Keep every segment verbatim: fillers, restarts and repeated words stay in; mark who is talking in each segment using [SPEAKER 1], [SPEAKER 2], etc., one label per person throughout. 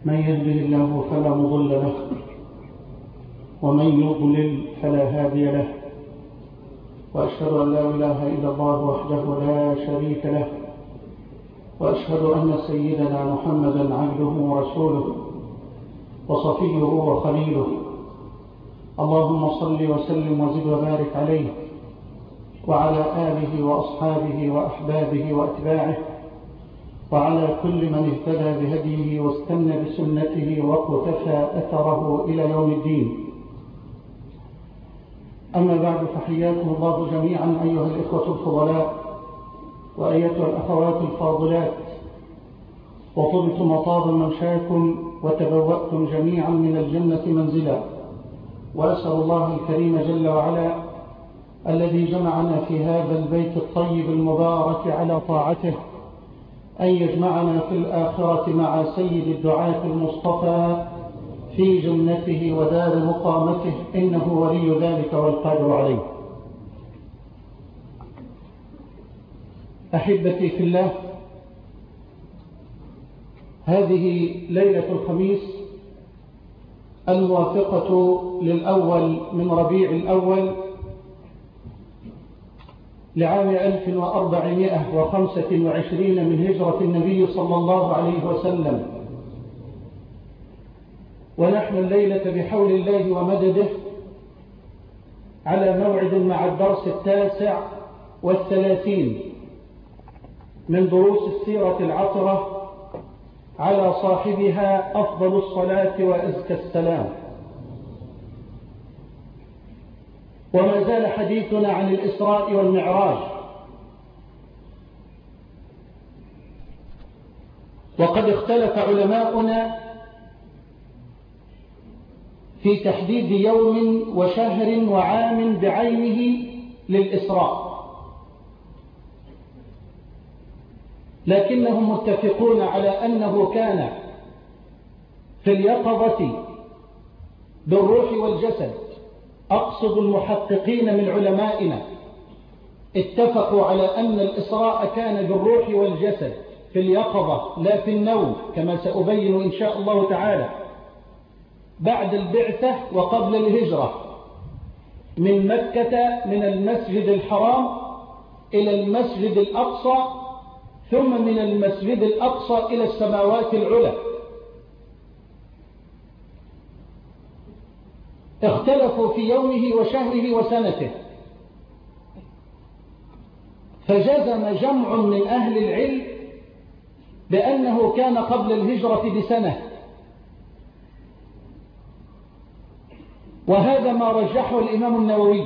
[SPEAKER 1] من يهده الله فلا مضل له ومن يضلل فلا هادي له، وأشهد أن لا إله إلا الله وحده لا شريك له، وأشهد أن سيدنا محمدا عبده ورسوله وصفيه وخليله. اللهم صل وسلم وزد وبارك عليه وعلى آله وأصحابه وأحبابه وأتباعه وعلى كل من اهتدى بهديه واستنى بسنته واقتفى أثره إلى يوم الدين. أما بعد، فحياكم الله جميعا أيها الإخوة الفضلاء وأيتها الأخوات الفاضلات، وطبتم وطاب ممشاكم وتبوأتم جميعا من الجنة منزلا. وأسأل الله الكريم جل وعلا الذي جمعنا في هذا البيت الطيب المبارك على طاعته أن يجمعنا في الآخرة مع سيد الدعاة المصطفى في جنته ودار مقامته، إنه ولي ذلك والقادر عليه. أحبتي في الله، هذه ليلة الخميس الموافقة للأول من ربيع الأول لعام ألف وأربعمائة وخمسة وعشرين من هجرة النبي صلى الله عليه وسلم، ونحن الليلة بحول الله ومدده على موعد مع الدرس التاسع والثلاثين من دروس السيرة العطرة على صاحبها أفضل الصلاة وأزكى السلام. وما زال حديثنا عن الإسراء والمعراج، وقد اختلف علماؤنا في تحديد يوم وشهر وعام بعينه للإسراء، لكنهم متفقون على أنه كان في اليقظة بالروح والجسد. أقصد المحققين من علمائنا اتفقوا على أن الإسراء كان بالروح والجسد في اليقظة لا في النوم، كما سأبين إن شاء الله تعالى، بعد البعثة وقبل الهجرة من مكة من المسجد الحرام إلى المسجد الأقصى، ثم من المسجد الأقصى إلى السماوات العلى. اختلفوا في يومه وشهره وسنته، فجزم جمع من أهل العلم بأنه كان قبل الهجرة بسنة، وهذا ما رجحه الإمام النووي.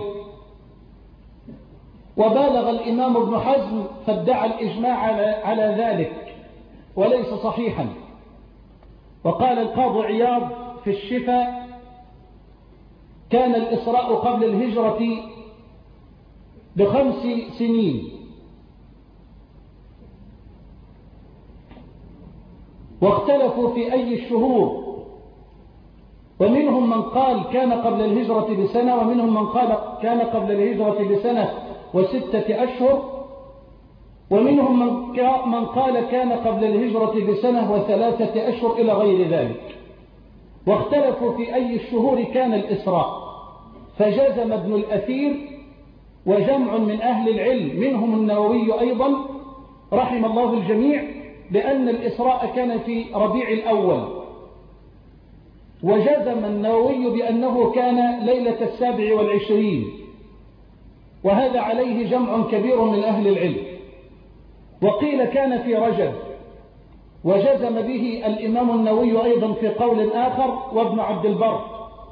[SPEAKER 1] وبالغ الإمام ابن حزم فادعى الإجماع على ذلك وليس صحيحا. وقال القاضي عياض في الشفاء: كان الإسراء قبل الهجرة بخمس سنين. واختلفوا في أي الشهور، ومنهم من قال كان قبل الهجرة بسنة، ومنهم من قال كان قبل الهجرة بسنة وستة أشهر، ومنهم من قال كان قبل الهجرة بسنة وثلاثة أشهر إلى غير ذلك. واختلفوا في أي الشهور كان الإسراء، فجزم ابن الأثير وجمع من أهل العلم منهم النووي أيضا رحم الله الجميع بأن الإسراء كان في ربيع الأول، وجزم النووي بأنه كان ليلة السابع والعشرين، وهذا عليه جمع كبير من أهل العلم. وقيل كان في رجب، وجزم به الإمام النووي أيضا في قول آخر وابن عبد البر.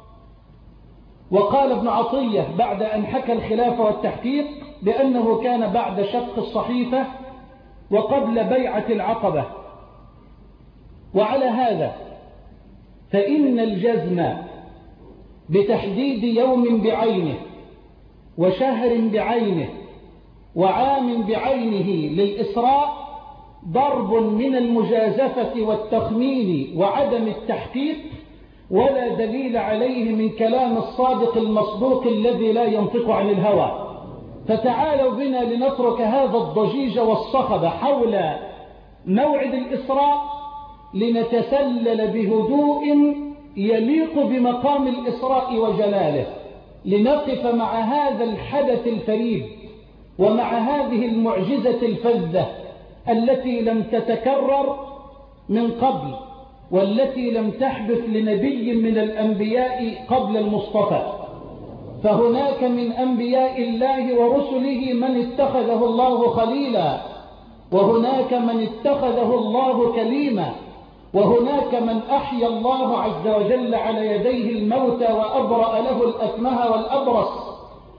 [SPEAKER 1] وقال ابن عطية بعد أن حكى الخلاف والتحقيق بأنه كان بعد شق الصحيفة وقبل بيعة العقبة. وعلى هذا فإن الجزم بتحديد يوم بعينه وشهر بعينه وعام بعينه للإسراء ضرب من المجازفة والتخمين وعدم التحقيق، ولا دليل عليه من كلام الصادق المصدوق الذي لا ينطق عن الهوى. فتعالوا بنا لنترك هذا الضجيج والصخب حول موعد الإسراء لنتسلل بهدوء يليق بمقام الإسراء وجلاله، لنقف مع هذا الحدث الفريد ومع هذه المعجزة الفذة التي لم تتكرر من قبل، والتي لم تحدث لنبي من الأنبياء قبل المصطفى. فهناك من أنبياء الله ورسله من اتخذه الله خليلا، وهناك من اتخذه الله كليما، وهناك من أحيا الله عز وجل على يديه الموتى وأبرأ له الأكمه والأبرص.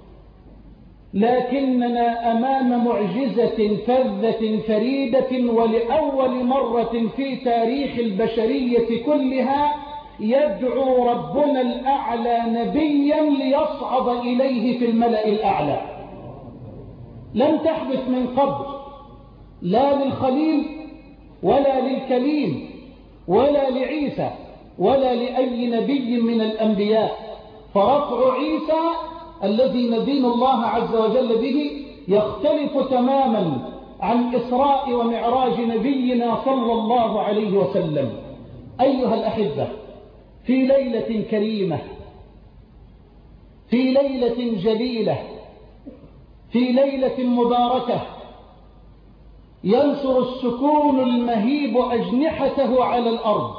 [SPEAKER 1] لكننا أمام معجزة فذة فريدة، ولأول مرة في تاريخ البشرية كلها يدعو ربنا الأعلى نبيا ليصعد إليه في الملأ الأعلى. لم تحدث من قبل، لا للخليل ولا للكليم ولا لعيسى ولا لأي نبي من الأنبياء. فرفع عيسى الذي ندين الله عز وجل به يختلف تماما عن إسراء ومعراج نبينا صلى الله عليه وسلم. أيها الأحبة، في ليلة كريمة، في ليلة جليلة، في ليلة مباركة، ينشر السكون المهيب أجنحته على الأرض،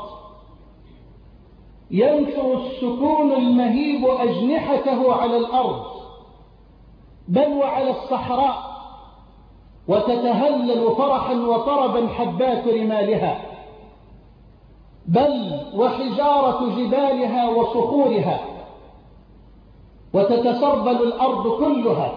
[SPEAKER 1] ينشر السكون المهيب أجنحته على الأرض بل وعلى الصحراء، وتتهلل فرحا وطربا حبات رمالها، بل وحجارة جبالها وصخورها، وتتسربل الأرض كلها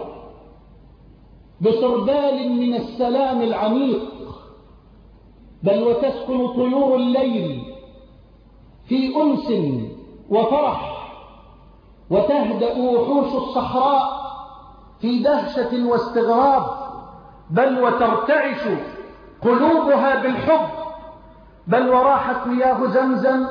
[SPEAKER 1] بسربال من السلام العميق، بل وتسكن طيور الليل في أنس وفرح، وتهدأ وحوش الصحراء في دهشة واستغراب، بل وترتعش قلوبها بالحب، بل وراحت مياه زمزم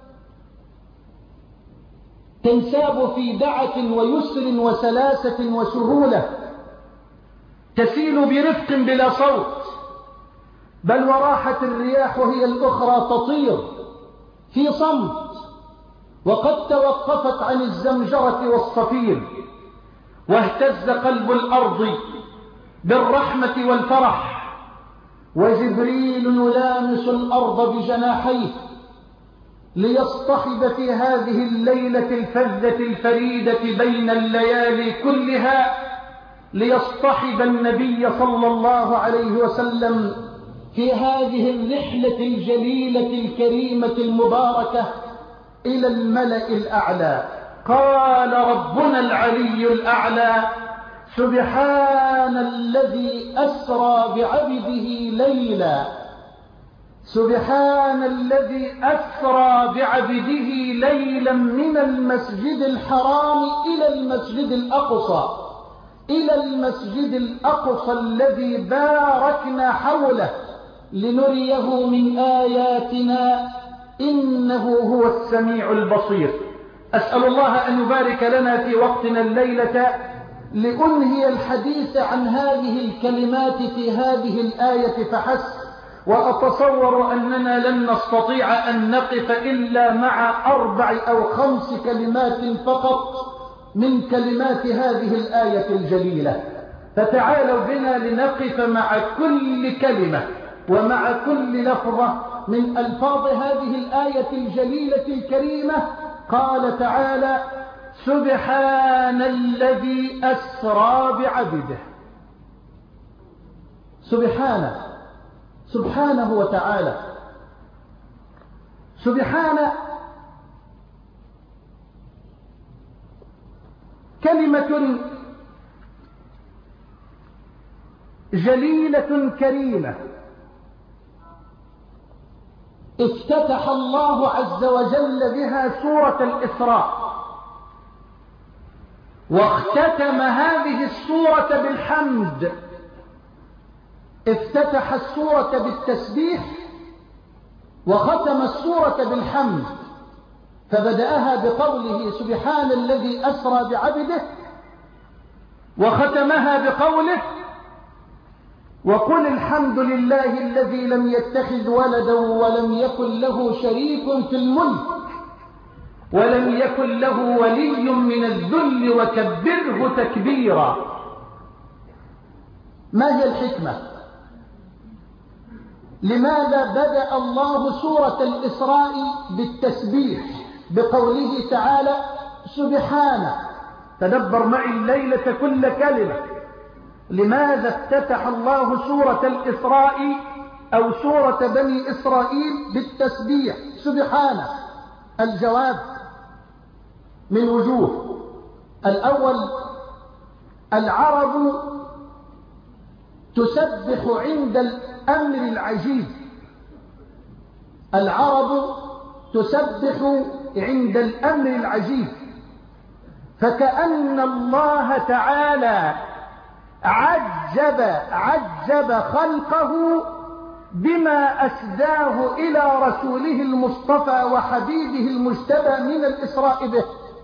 [SPEAKER 1] تنساب في دعة ويسر وسلاسة وسهولة، تسيل برفق بلا صوت، بل وراحت الرياح هي الأخرى تطير في صمت، وقد توقفت عن الزمجرة والصفير، واهتز قلب الأرض بالرحمة والفرح، وجبريل يلامس الأرض بجناحيه ليصطحب في هذه الليلة الفذة الفريدة بين الليالي كلها، ليصطحب النبي صلى الله عليه وسلم في هذه الرحلة الجليلة الكريمة المباركة إلى الملأ الأعلى. قال ربنا العلي الأعلى: سبحان الذي أسرى بعبده ليلا، سبحان الذي أسرى بعبده ليلا من المسجد الحرام إلى المسجد الأقصى، إلى المسجد الأقصى الذي باركنا حوله لنريه من آياتنا إنه هو السميع البصير. أسأل الله أن يبارك لنا في وقتنا الليلة لأنهي الحديث عن هذه الكلمات في هذه الآية فحسب، وأتصور أننا لن نستطيع أن نقف إلا مع أربع أو خمس كلمات فقط من كلمات هذه الآية الجليلة. فتعالوا بنا لنقف مع كل كلمة ومع كل لفظة من ألفاظ هذه الآية الجليلة الكريمة. قال تعالى: سبحان الذي أسرى بعبده. سبحانه سبحانه وتعالى. سبحانه كلمة جليلة كريمة افتتح الله عز وجل بها سورة الإسراء، واختتم هذه السورة بالحمد. افتتح السورة بالتسبيح وختم السورة بالحمد، فبدأها بقوله سبحان الذي أسرى بعبده، وختمها بقوله وقل الحمد لله الذي لم يتخذ ولدا ولم يكن له شريك في الملك ولم يكن له ولي من الذل وكبره تكبيرا. ما هي الحكمة؟ لماذا بدأ الله سورة الإسراء بالتسبيح بقوله تعالى سبحانه؟ تدبر معي الليلة كل كلمة. لماذا افتتح الله سورة الإسراء أو سورة بني إسرائيل بالتسبيح سبحانه؟ الجواب من وجوه. الأول، العرب تسبح عند الأمر العجيب. العرب تسبح عند الأمر العجيب، فكأن الله تعالى عجب عجب خلقه بما أسداه إلى رسوله المصطفى وحبيبه المجتبى من الإسراء به.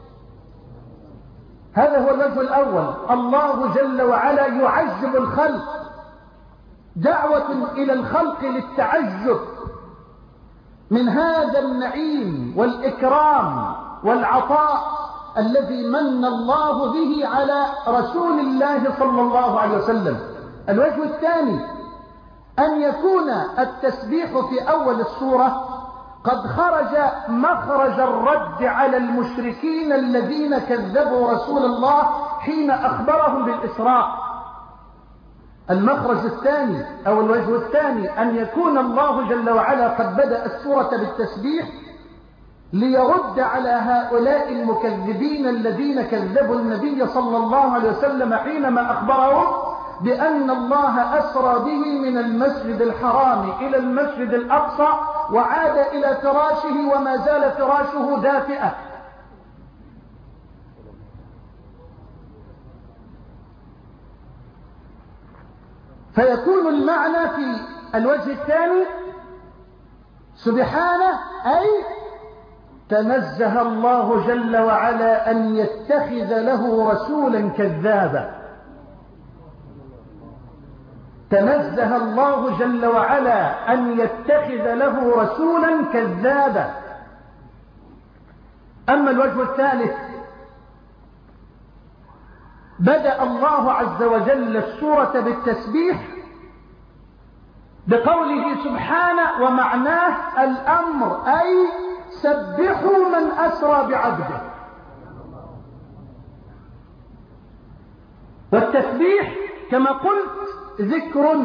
[SPEAKER 1] هذا هو الوجه الأول. الله جل وعلا يعجب الخلق، دعوة إلى الخلق للتعجب من هذا النعيم والإكرام والعطاء الذي من الله به على رسول الله صلى الله عليه وسلم. الوجه الثاني، أن يكون التسبيح في أول السورة قد خرج مخرج الرد على المشركين الذين كذبوا رسول الله حين أخبرهم بالإسراء. المخرج الثاني أو الوجه الثاني أن يكون الله جل وعلا قد بدأ السورة بالتسبيح ليرد على هؤلاء المكذبين الذين كذبوا النبي صلى الله عليه وسلم حينما أخبرهم بأن الله أسرى به من المسجد الحرام إلى المسجد الأقصى وعاد إلى فراشه وما زال فراشه دافئا. فيكون المعنى في الوجه الثاني سبحانه أي تنزه الله جل وعلا أن يتخذ له رسولا كذابا. تنزه الله جل وعلا أن يتخذ له رسولا كذابا. أما الوجه الثالث، بدأ الله عز وجل السورة بالتسبيح بقوله سبحانه ومعناه الأمر أي سبحوا من أسرى بعبده. والتسبيح كما قلت ذكر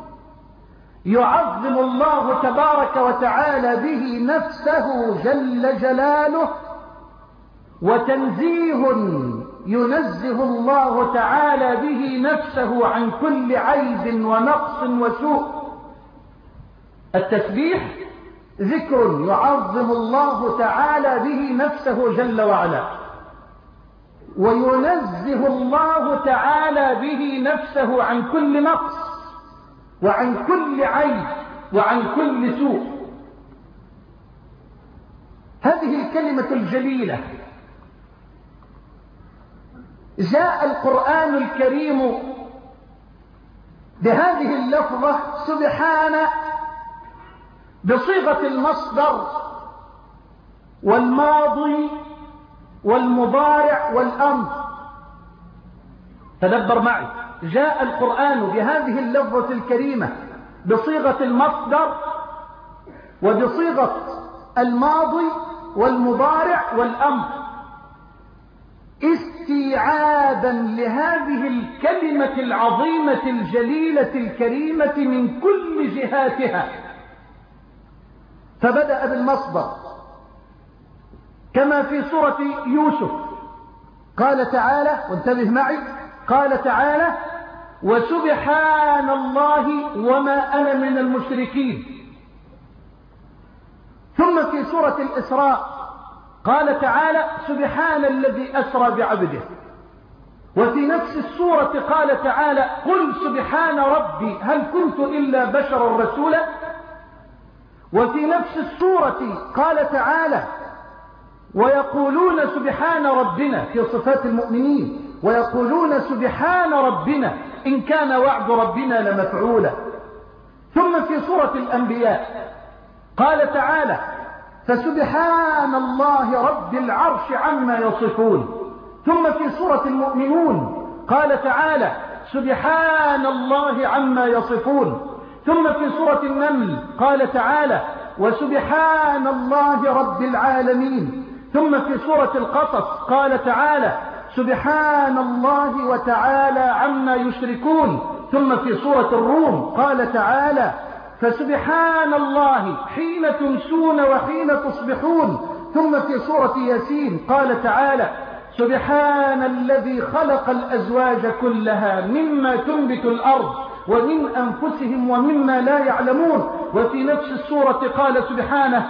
[SPEAKER 1] يعظم الله تبارك وتعالى به نفسه جل جلاله، وتنزيه ينزه الله تعالى به نفسه عن كل عيب ونقص وسوء. التسبيح ذكر يعظم الله تعالى به نفسه جل وعلا، وينزه الله تعالى به نفسه عن كل نقص وعن كل عيب وعن كل سوء. هذه الكلمة الجليلة جاء القرآن الكريم بهذه اللفظة سبحانه بصيغة المصدر والماضي والمضارع والأمر. تدبر معي، جاء القرآن بهذه اللفظة الكريمة بصيغة المصدر وبصيغة الماضي والمضارع والأمر استيعابا لهذه الكلمة العظيمة الجليلة الكريمة من كل جهاتها. فبدأ بالمصدر كما في سورة يوسف قال تعالى، وانتبه معي، قال تعالى وسبحان الله وما أنا من المشركين. ثم في سورة الإسراء قال تعالى سبحان الذي أسرى بعبده. وفي نفس السورة قال تعالى قل سبحان ربي هل كنت إلا بشرا رسولا. وفي نفس السورة قال تعالى ويقولون سبحان ربنا في صفات المؤمنين، ويقولون سبحان ربنا إن كان وعد ربنا لمفعولا. ثم في سورة الأنبياء قال تعالى فسبحان الله رب العرش عما يصفون. ثم في سورة المؤمنون قال تعالى سبحان الله عما يصفون. ثم في سورة النمل قال تعالى وسبحان الله رب العالمين. ثم في سورة القصص قال تعالى سبحان الله وتعالى عما يشركون. ثم في سورة الروم قال تعالى فسبحان الله حين تمسون وحين تصبحون. ثم في سورة ياسين قال تعالى سبحان الذي خلق الأزواج كلها مما تنبت الأرض ومن أنفسهم ومما لا يعلمون. وفي نفس السورة قال سبحانه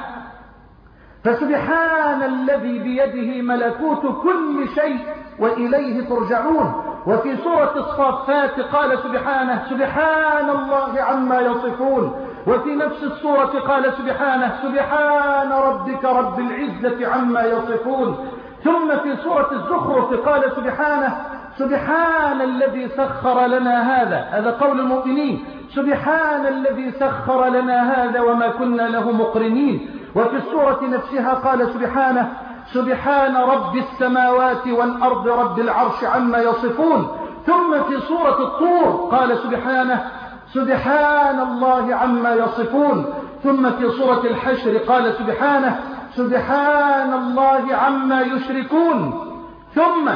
[SPEAKER 1] فسبحان الذي بيده ملكوت كل شيء وإليه ترجعون. وفي سورة الصافات قال سبحانه سبحان الله عما يصفون. وفي نفس السورة قال سبحانه سبحان ربك رب العزة عما يصفون. ثم في سورة الزخرف قال سبحانه سبحان الذي سخر لنا هذا، هذا قول المؤمنين، سبحان الذي سخر لنا هذا وما كنا له مقرنين. وفي السورة نفسها قال سبحانه سبحان رب السماوات والأرض رب العرش عما يصفون. ثم في سورة الطور قال سبحانه سبحان الله عما يصفون. ثم في سورة الحشر قال سبحانه سبحان الله عما يشركون. ثم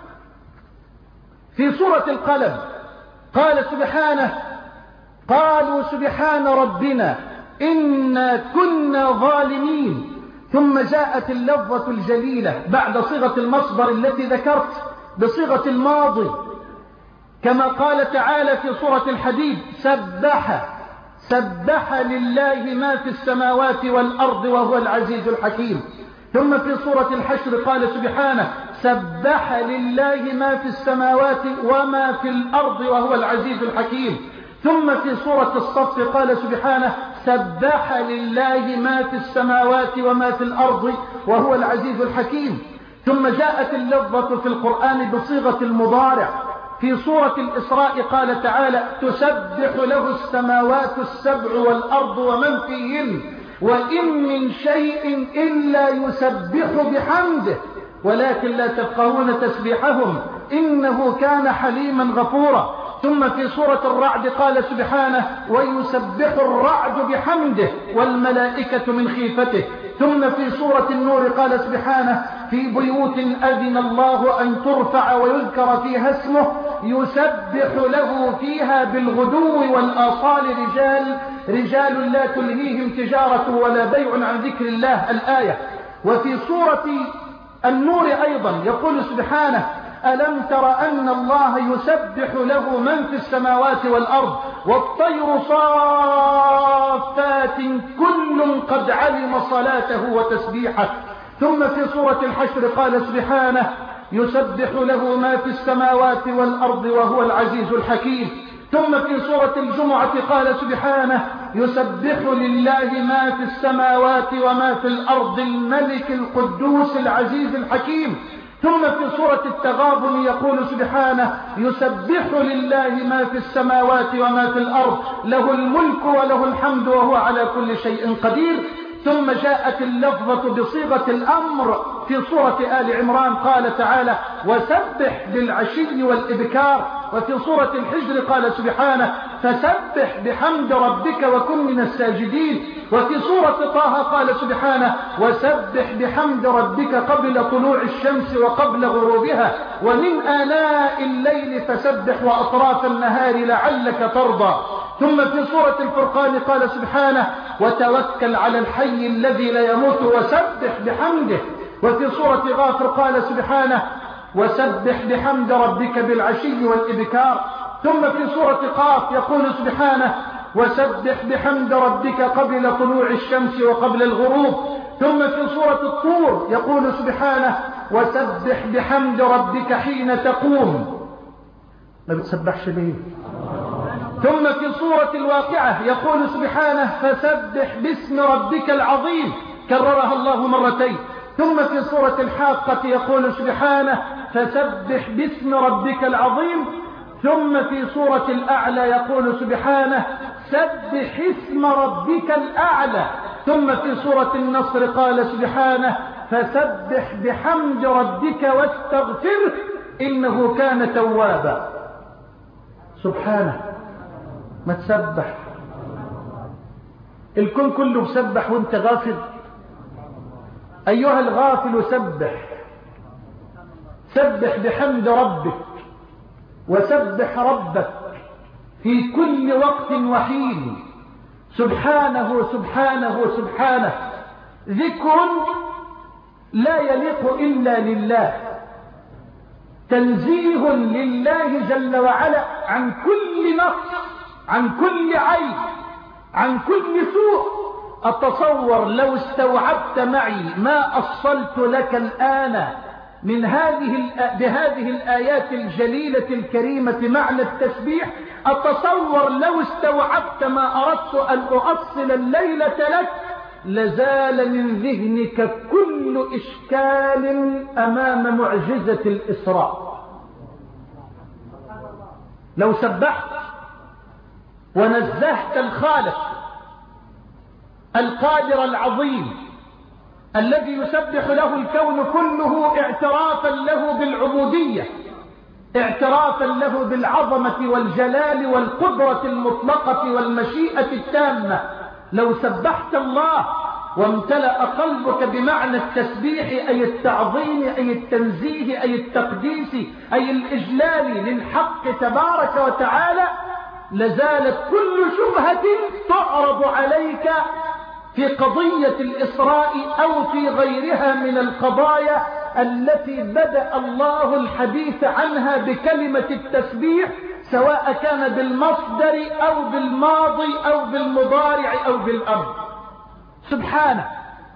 [SPEAKER 1] في سورة القلم قال سبحانه قالوا سبحان ربنا إنا كنا ظالمين. ثم جاءت اللفظة الجليلة بعد صيغة المصدر التي ذكرت بصيغة الماضي كما قال تعالى في سورة الحديد سبح سبح لله ما في السماوات والأرض وهو العزيز الحكيم. ثم في سورة الحشر قال سبحانه سبح لله ما في السماوات وما في الأرض وهو العزيز الحكيم. ثم في سورة الصف قال سبحانه سبح لله ما في السماوات وما في الأرض وهو العزيز الحكيم. ثم جاءت اللفظة في القرآن بصيغة المضارع في سورة الإسراء قال تعالى تسبح له السماوات السبع والأرض ومن فيهن وإن من شيء إلا يسبح بحمده ولكن لا تفقهون تسبيحهم إنه كان حليما غفورا. ثم في سورة الرعد قال سبحانه ويسبح الرعد بحمده والملائكة من خيفته. ثم في سورة النور قال سبحانه في بيوت أذن الله أن ترفع ويذكر فيها اسمه يسبح له فيها بالغدو والآصال رجال رجال لا تلهيهم تجارة ولا بيع عن ذكر الله الآية. وفي سورة النور أيضا يقول سبحانه ألم تر أن الله يسبح له من في السماوات والأرض والطير صافات كل قد علم صلاته وتسبيحه. ثم في سورة الحشر قال سبحانه يسبح له ما في السماوات والأرض وهو العزيز الحكيم. ثم في سورة الجمعة قال سبحانه يسبح لله ما في السماوات وما في الأرض الملك القدوس العزيز الحكيم. ثم في سورة التغابن يقول سبحانه يسبح لله ما في السماوات وما في الأرض له الملك وله الحمد وهو على كل شيء قدير. ثم جاءت اللفظة بصيغة الأمر في سورة آل عمران قال تعالى وسبح بالعشي والإبكار. وفي سورة الحجر قال سبحانه فسبح بحمد ربك وكن من الساجدين. وفي سورة طه قال سبحانه وسبح بحمد ربك قبل طلوع الشمس وقبل غروبها ومن آلاء الليل فسبح وأطراف النهار لعلك ترضى. ثم في سورة الفرقان قال سبحانه وتوكل على الحي الذي لا يموت وسبح بحمده. وفي سورة غافر قال سبحانه وسبح بحمد ربك بالعشي والإبكار. ثم في سورة قاف يقول سبحانه وسبح بحمد ربك قبل طلوع الشمس وقبل الغروب. ثم في سورة الطور يقول سبحانه وسبح بحمد ربك حين تقوم. ما بتسبحش ليه؟ ثم في سورة الواقعة يقول سبحانه فسبح باسم ربك العظيم كررها الله مرتين. ثم في سورة الحاقة يقول سبحانه فسبح باسم ربك العظيم. ثم في سورة الأعلى يقول سبحانه سبح اسم ربك الأعلى. ثم في سورة النصر قال سبحانه فسبح بحمد ربك واستغفره إنه كان توابا. سبحانه. ما تسبح الكون كله مسبح وانت غافل. أيها الغافل سبح، سبح بحمد ربك وسبح ربك في كل وقت وحين. سبحانه سبحانه سبحانه. ذكر لا يليق إلا لله، تنزيه لله جل وعلا عن كل نقص، عن كل عيب، عن كل سوء. أتصور لو استوعبت معي ما أصلت لك الآن من هذه بهذه الآيات الجليلة الكريمة معنى التسبيح، أتصور لو استوعبت ما أردت أن أؤصل الليلة لك لزال من ذهنك كل إشكال أمام معجزة الإسراء. لو سبحت ونزهت الخالق القادر العظيم الذي يسبح له الكون كله اعترافا له بالعبودية، اعترافا له بالعظمة والجلال والقدرة المطلقة والمشيئة التامة، لو سبحت الله وامتلأ قلبك بمعنى التسبيح أي التعظيم أي التنزيه أي التقديس أي الإجلال للحق تبارك وتعالى، لزالت كل شبهة تعرض عليك في قضية الإسراء أو في غيرها من القضايا التي بدأ الله الحديث عنها بكلمة التسبيح، سواء كان بالمصدر أو بالماضي أو بالمضارع أو بالأمر. سبحانه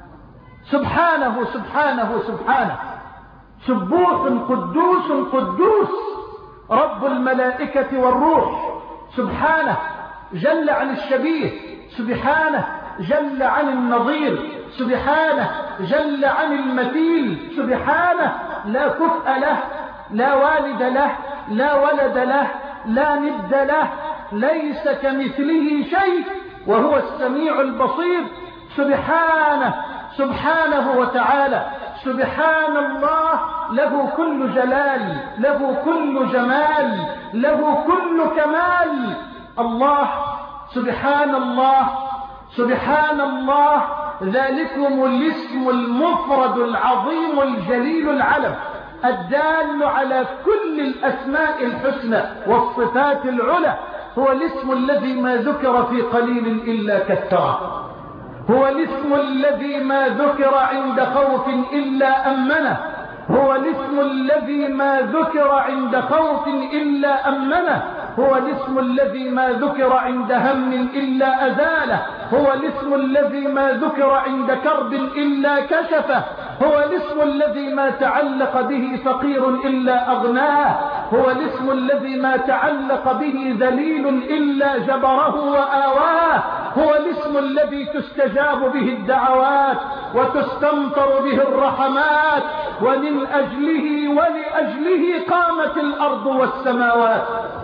[SPEAKER 1] سبحانه سبحانه سبحانه. سبوح قدوس قدوس رب الملائكة والروح. سبحانه جل عن الشبيه، سبحانه جل عن النظير، سبحانه جل عن المثيل، سبحانه لا كفء له، لا والد له، لا ولد له، لا ند له، ليس كمثله شيء وهو السميع البصير. سبحانه سبحانه وتعالى. سبحان الله له كل جلال، له كل جمال، له كل كمال. الله سبحان الله سبحان الله. ذلكم الاسم المفرد العظيم الجليل العلم الدال على كل الأسماء الحسنى والصفات العلى. هو الاسم الذي ما ذكر في قليل إلا كثره، هو الاسم الذي ما ذكر عند خوف إلا أمنه، هو الاسم الذي ما ذكر عند خوف إلا أمنه، هو الاسم الذي ما ذكر عند هم إلا أزاله، هو الاسم الذي ما ذكر عند كرب إلا كشفه، هو الاسم الذي ما تعلق به فقير إلا أغناه، هو الاسم الذي ما تعلق به ذليل إلا جبره وآواه، هو الاسم الذي تستجاب به الدعوات وتستمطر به الرحمات، ومن أجله ولأجله قامت الأرض والسماوات.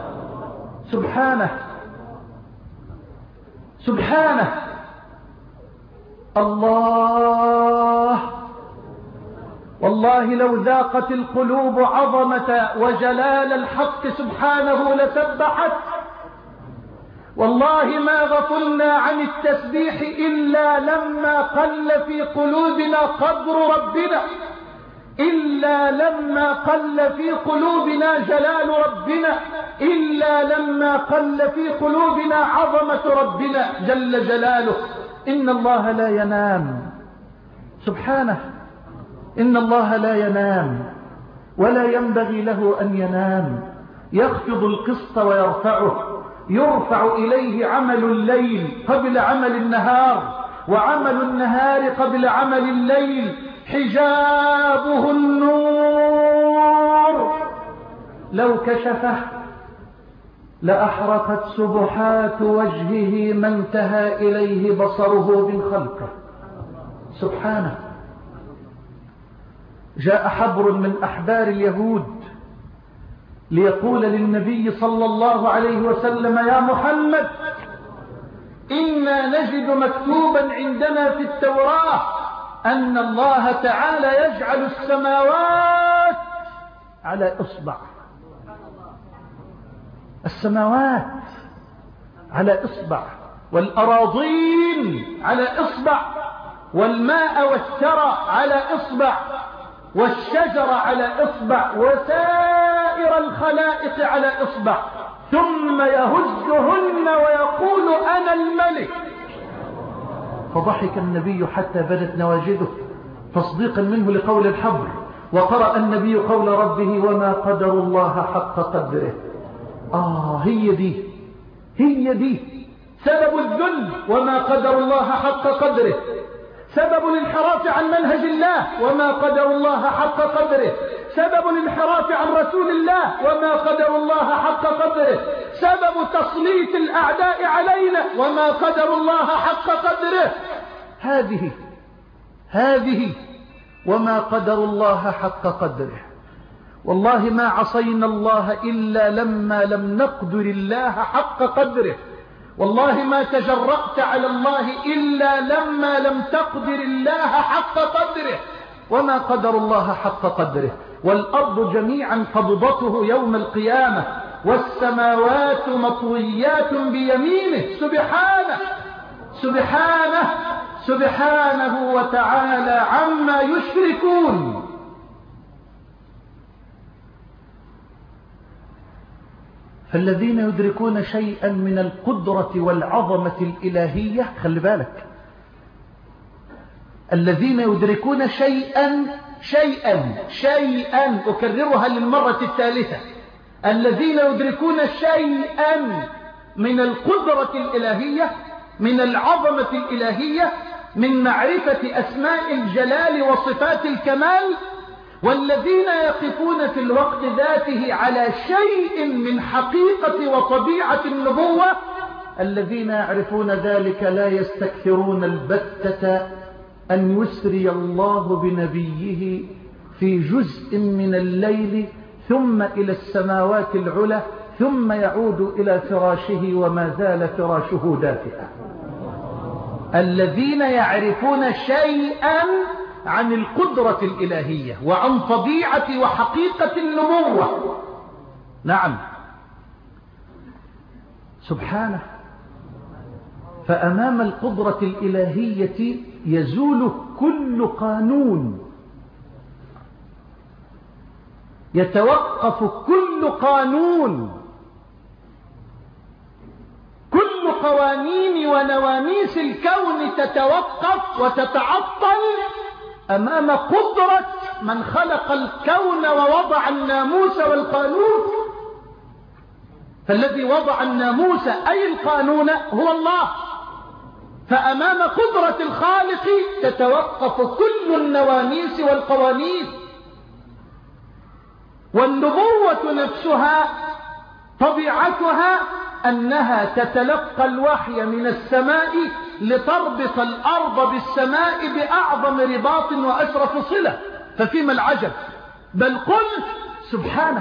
[SPEAKER 1] سبحانه سبحانه. الله والله لو ذاقت القلوب عظمة وجلال الحق سبحانه لسبحت. والله ما غفلنا عن التسبيح إلا لما قل في قلوبنا قدر ربنا، إلا لما قل في قلوبنا جلال ربنا، إلا لما قل في قلوبنا عظمة ربنا جل جلاله. إن الله لا ينام سبحانه، إن الله لا ينام ولا ينبغي له أن ينام، يخفض القسط ويرفعه، يرفع إليه عمل الليل قبل عمل النهار، وعمل النهار قبل عمل الليل، حجابه النور، لو كشفه لأحرقت سبحات وجهه ما انتهى إليه بصره من خلقه. سبحانه. جاء حبر من أحبار اليهود ليقول للنبي صلى الله عليه وسلم: يا محمد، إنا نجد مكتوبا عندنا في التوراة أن الله تعالى يجعل السماوات على إصبع. السماوات على إصبع، والأراضين على إصبع، والماء والثرى على إصبع، والشجر على إصبع، وسائر الخلائق على إصبع، ثم يهزهن ويقول: أنا الملك. فضحك النبي حتى بدت نواجذه تصديقا منه لقول الحبر، وقرأ النبي قول ربه: وما قدر الله حق قدره. آه هي دي هي دي سبب الذل، وما قدر الله حق قدره. سبب الانحراف عن منهج الله، وما قدر الله حق قدره. سبب الانحراف عن رسول الله، وما قدر الله حق قدره. سبب تسليط الأعداء علينا، وما قدر الله حق قدره. هذه هذه وما قدر الله حق قدره. والله ما عصينا الله إلا لما لم نقدر الله حق قدره. والله ما تجرأت على الله إلا لما لم تقدر الله حق قدره. وما قدر الله حق قدره. والأرض جميعا قبضته يوم القيامة، والسماوات مطويات بيمينه. سبحانه سبحانه سبحانه وتعالى عما يشركون. فالذين يدركون شيئا من القدرة والعظمة الإلهية، خلي بالك، الذين يدركون شيئا شيئا شيئا أكررها للمرة الثالثة، الذين يدركون شيئا من القدرة الإلهية، من العظمة الإلهية، من معرفة أسماء الجلال وصفات الكمال، والذين يقفون في الوقت ذاته على شيء من حقيقة وطبيعة النبوة. الذين يعرفون ذلك لا يستكثرون البتة أن يسري الله بنبيه في جزء من الليل ثم إلى السماوات العلى ثم يعود إلى فراشه وما زال فراشه دافئا. الذين يعرفون شيئا عن القدرة الإلهية وعن طبيعة وحقيقة النبوة. نعم سبحانه. فأمام القدرة الإلهية يزول كل قانون، يتوقف كل قانون، كل قوانين ونواميس الكون تتوقف وتتعطل أمام قدرة من خلق الكون ووضع الناموس والقانون. فالذي وضع الناموس أي القانون هو الله. فأمام قدرة الخالق تتوقف كل النواميس والقوانين. والنبوة نفسها طبيعتها أنها تتلقى الوحي من السماء لتربط الأرض بالسماء بأعظم رباط وأشرف صلة. ففيما العجب؟ بل قل سبحانه.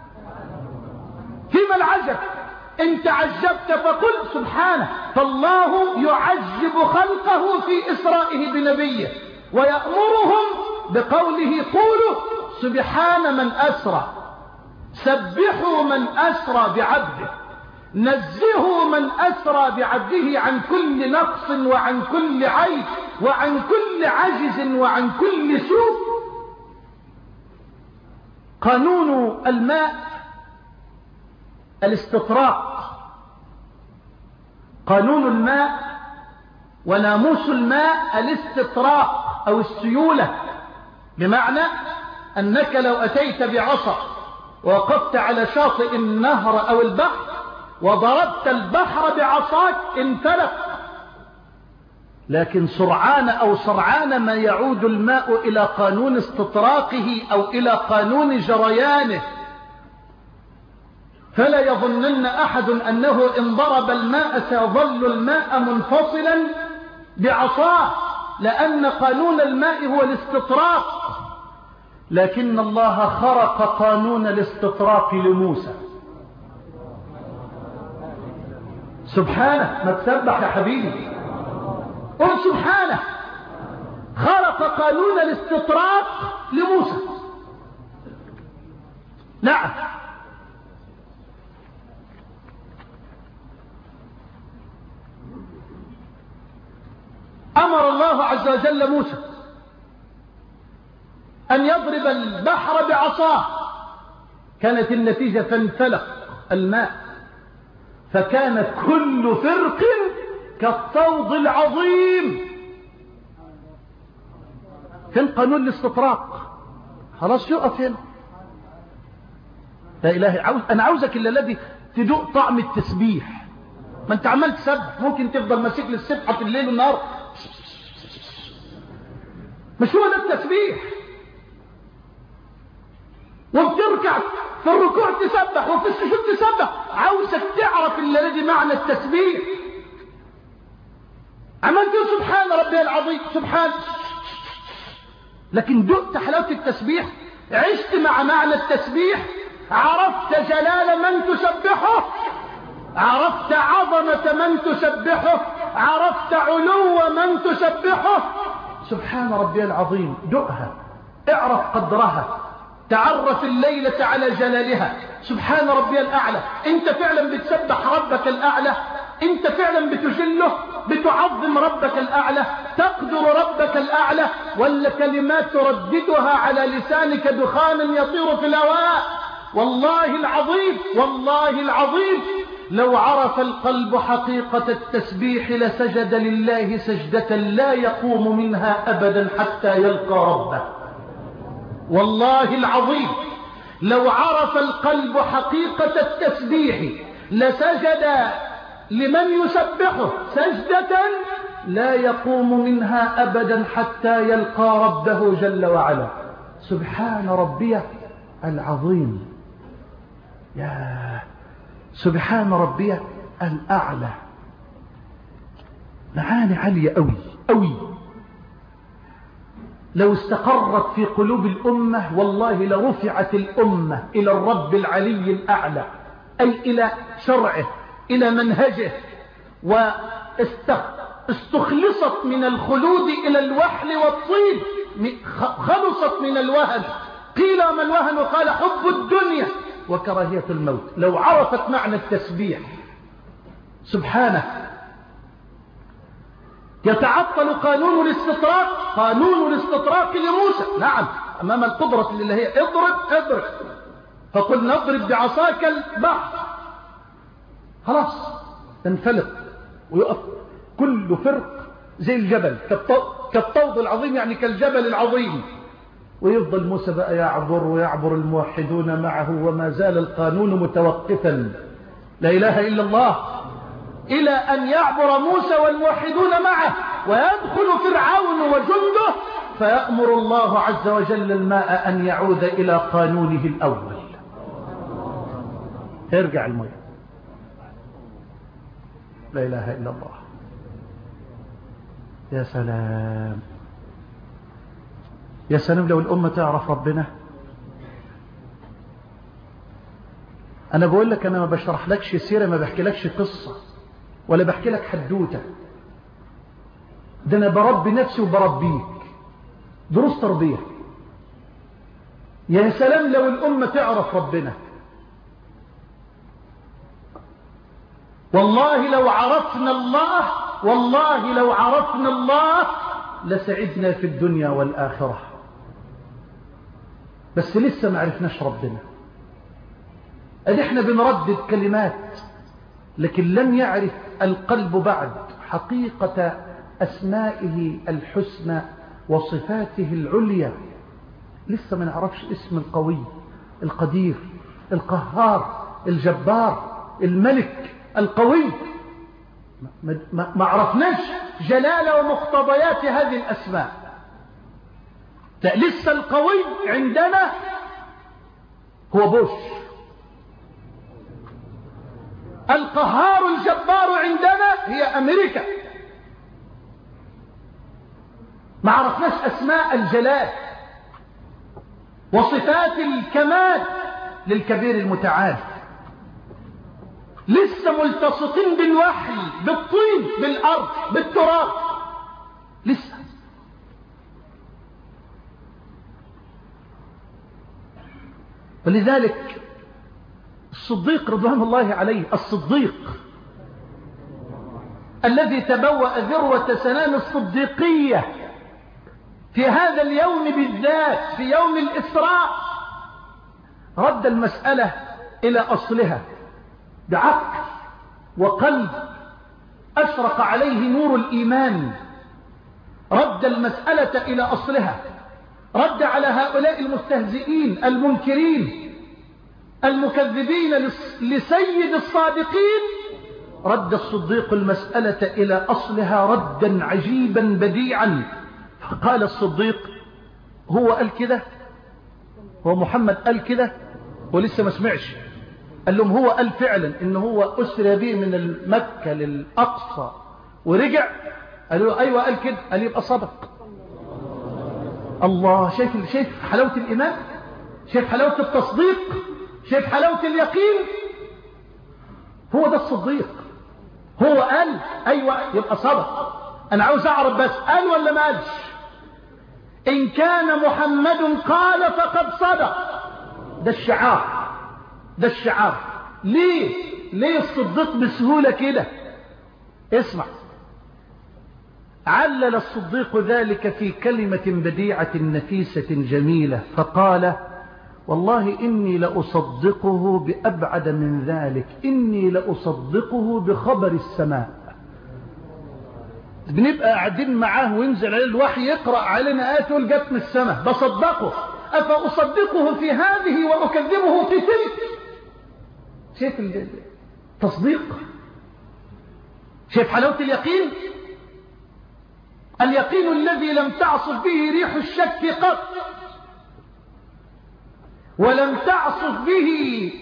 [SPEAKER 1] فيما العجب؟ إن تعجبت فقل سبحانه. فالله يعجب خلقه في إسرائه بنبيه ويأمرهم بقوله: قولوا سبحان من أسرى، سبحوا من أسرى بعبده، نزهوا من أسرى بعبده عن كل نقص وعن كل عيب وعن كل عجز وعن كل سوء. قانون الماء الاستطراق. قانون الماء وناموس الماء الاستطراق أو السيولة، بمعنى أنك لو أتيت بعصا ووقفت على شاطئ النهر أو البحر وضربت البحر بعصاك انفلق، لكن سرعان أو سرعان ما يعود الماء إلى قانون استطراقه أو إلى قانون جريانه. فلا يظنن أحد أنه إن ضرب الماء سيظل الماء منفصلا بعصاه، لأن قانون الماء هو الاستطراق. لكن الله خرق قانون الاستطراق لموسى. سبحانه، ما تسبح يا حبيبي، قل سبحانه. خرق قانون الاستطراق لموسى. نعم، أمر الله عز وجل موسى أن يضرب البحر بعصاه، كانت النتيجة فانفلق الماء، فكان كل فرق كالطود العظيم. كان قانون الاستطراق، خلاص يقف هنا. لا إله، عاوز أنا عاوزك إلا الذي تدوق طعم التسبيح. ما أنت عمال تسبح، ممكن تفضل ماسك للسبحة في الليل والنهار، مش هو ده التسبيح. وبتركع في الركوع تسبح وفي السجود تسبح. عاوزك تعرف الذي معنى التسبيح. عملت سبحان ربي العظيم، سبحان، لكن دقت حلاوة التسبيح، عشت مع معنى التسبيح، عرفت جلال من تسبحه، عرفت عظمة من تسبحه، عرفت علو من تسبحه. سبحان ربي العظيم، دقها، اعرف قدرها، تعرف الليلة على جلالها. سبحان ربي الأعلى. انت فعلا بتسبح ربك الأعلى؟ انت فعلا بتجله، بتعظم ربك الأعلى، تقدر ربك الأعلى، ولا كلمات ترددها على لسانك دخان يطير في الهواء؟ والله العظيم، والله العظيم، لو عرف القلب حقيقة التسبيح لسجد لله سجدة لا يقوم منها أبدا حتى يلقى ربه. والله العظيم، لو عرف القلب حقيقة التسبيح لسجد لمن يسبحه سجدة لا يقوم منها أبدا حتى يلقى ربه جل وعلا. سبحان ربي العظيم، يا سبحان ربي الأعلى. معاني عالية أوي أوي، لو استقرت في قلوب الأمة والله لرفعت الأمة إلى الرب العلي الأعلى، أي إلى شرعه، إلى منهجه، واستخلصت من الخلود إلى الوحل والطيب، خلصت من الوهن. قيل وما الوهن؟ قال حب الدنيا وكراهية الموت. لو عرفت معنى التسبيح سبحانه. يتعطل قانون الاستطراق، قانون الاستطراق لموسى، نعم، أمام القدرة اللي هي اضرب اضرب، فقلنا اضرب بعصاك البحر، خلاص تنفلق ويقف كل فرق زي الجبل، كالطود العظيم، يعني كالجبل العظيم. ويفضل موسى بقى يعبر ويعبر الموحدون معه، وما زال القانون متوقفا. لا إله إلا الله. إلى أن يعبر موسى والموحدون معه ويدخل فرعون وجنده، فيأمر الله عز وجل الماء أن يعود إلى قانونه الأول. يرجع الماء. لا إله إلا الله. يا سلام، يا سلام لو الأمة تعرف ربنا. أنا بقول لك، أنا ما بشرح لكش سيرة، ما بحكي لكش قصة، ولا بحكي لك حدوتة، ده أنا بربي نفسي وبربيك، دروس تربية. يا سلام لو الأمة تعرف ربنا. والله لو عرفنا الله، والله لو عرفنا الله لسعدنا في الدنيا والآخرة. بس لسه ما عرفناش ربنا. أدي احنا بنردد كلمات، لكن لم يعرف القلب بعد حقيقة أسمائه الحسنى وصفاته العليا. لسه ما نعرفش اسم القوي القدير القهار الجبار الملك القوي. ما, ما, ما عرفناش جلال ومقتضيات هذه الأسماء. لا، لسه القوي عندنا هو بوش، القهار الجبار عندنا هي أمريكا. ما عرفناش أسماء الجلال. وصفات الكمال للكبير المتعال. لسه ملتصقين بالوحي، بالطين، بالأرض، بالتراب، لسه. ولذلك الصديق رضوان الله عليه، الصديق الذي تبوأ ذروة سنام الصديقية في هذا اليوم بالذات، في يوم الإسراء، رد المسألة إلى أصلها بعقل وقلب أشرق عليه نور الإيمان. رد المسألة إلى أصلها، رد على هؤلاء المستهزئين المنكرين المكذبين لسيد الصادقين. رد الصديق المسألة إلى أصلها ردا عجيبا بديعا. قال الصديق: هو قال كده؟ هو محمد قال كده؟ ولسه ما سمعش. قال لهم هو قال فعلا إنه هو أسرى به من مكة للأقصى ورجع. قالوا له أيوة قال كده. قال يبقى صدق. الله، شايف شايف حلاوة الإيمان، شايف حلاوة التصديق، شايف حلاوة اليقين. هو ده الصديق. هو قال أيوة يبقى صدق. أنا عاوز أعرف بس قال ولا ما قالش. إن كان محمد قال فقد صدق. ده الشعار، ده الشعار. ليه ليه الصديق بسهولة كده؟ اسمع. علل الصديق ذلك في كلمة بديعة نفيسة جميلة، فقال: والله إني لأصدقه بأبعد من ذلك، إني لأصدقه بخبر السماء. بنبقى قاعدين معاه وينزل عليه الوحي يقرأ علينا آيات يقول جت من السماء، بصدقه. أفأصدقه في هذه وأكذبه في تلك؟ شايف التصديق؟ شايف حلاوة اليقين؟ اليقين الذي لم تعصف به ريح الشك قط، ولم تعصف به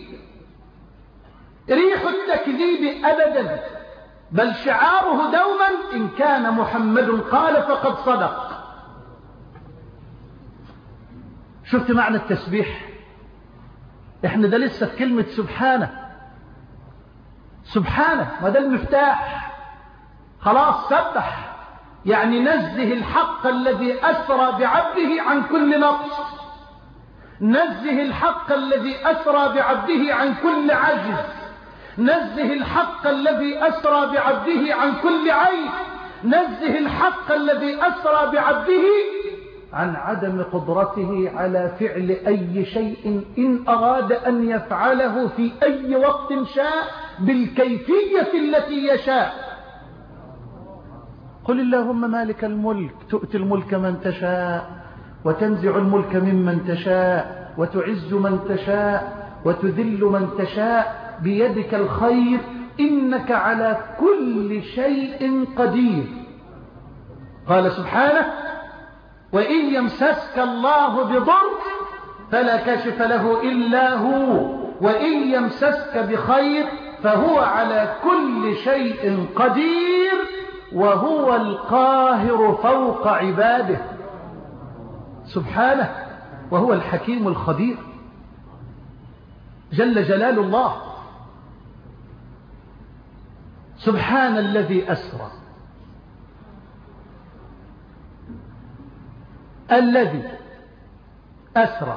[SPEAKER 1] ريح التكذيب أبدا، بل شعاره دوما: إن كان محمد قال فقد صدق. شفت معنى التسبيح؟ احنا ده لسه في كلمة سبحانه. سبحانه، ما ده المفتاح. خلاص سبح، يعني نزه الحق الذي أسرى بعبده عن كل نقص، نزه الحق الذي أسرى بعبده عن كل عجز، نزه الحق الذي أسرى بعبده عن كل عيب، نزه الحق الذي أسرى بعبده عن عدم قدرته على فعل أي شيء إن أراد أن يفعله في أي وقت شاء بالكيفية التي يشاء. قل اللهم مالك الملك تؤتي الملك من تشاء وتنزع الملك ممن تشاء وتعز من تشاء وتذل من تشاء بيدك الخير إنك على كل شيء قدير. قال سبحانه: وإن يمسسك الله بضر فلا كاشف له إلا هو، وإن يمسسك بخير فهو على كل شيء قدير، وهو القاهر فوق عباده سبحانه، وهو الحكيم الخبير جل جلال الله. سبحان الذي أسرى، الذي أسرى.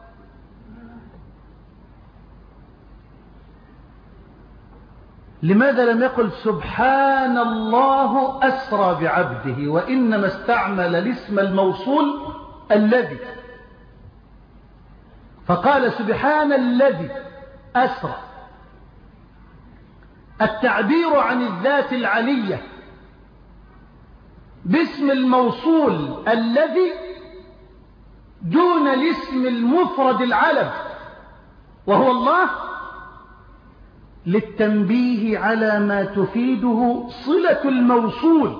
[SPEAKER 1] لماذا لم يقل سبحان الله أسرى بعبده، وإنما استعمل الاسم الموصول الذي، فقال سبحان الذي أسرى. التعبير عن الذات العلية باسم الموصول الذي دون الاسم المفرد العلم وهو الله، للتنبيه على ما تفيده صلة الموصول،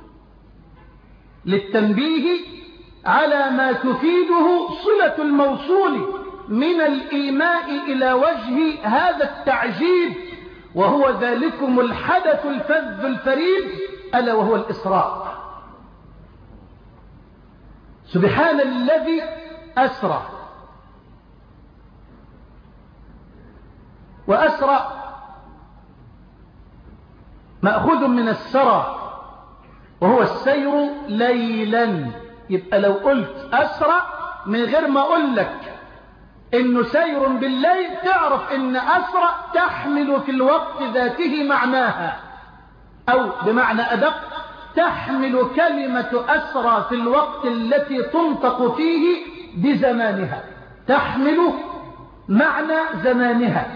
[SPEAKER 1] للتنبيه على ما تفيده صلة الموصول من الإيماء إلى وجه هذا التعجيب، وهو ذلكم الحدث الفذ الفريد ألا وهو الإسراء. سبحان الذي أسرى. وأسرى مأخوذ من السرى وهو السير ليلا. يبقى لو قلت أسرى من غير ما أقول لك إنه سير بالليل تعرف إن أسرى تحمل في الوقت ذاته معناها، أو بمعنى أدق تحمل كلمة أسرى في الوقت التي تنطق فيه بزمانها، تحمل معنى زمانها،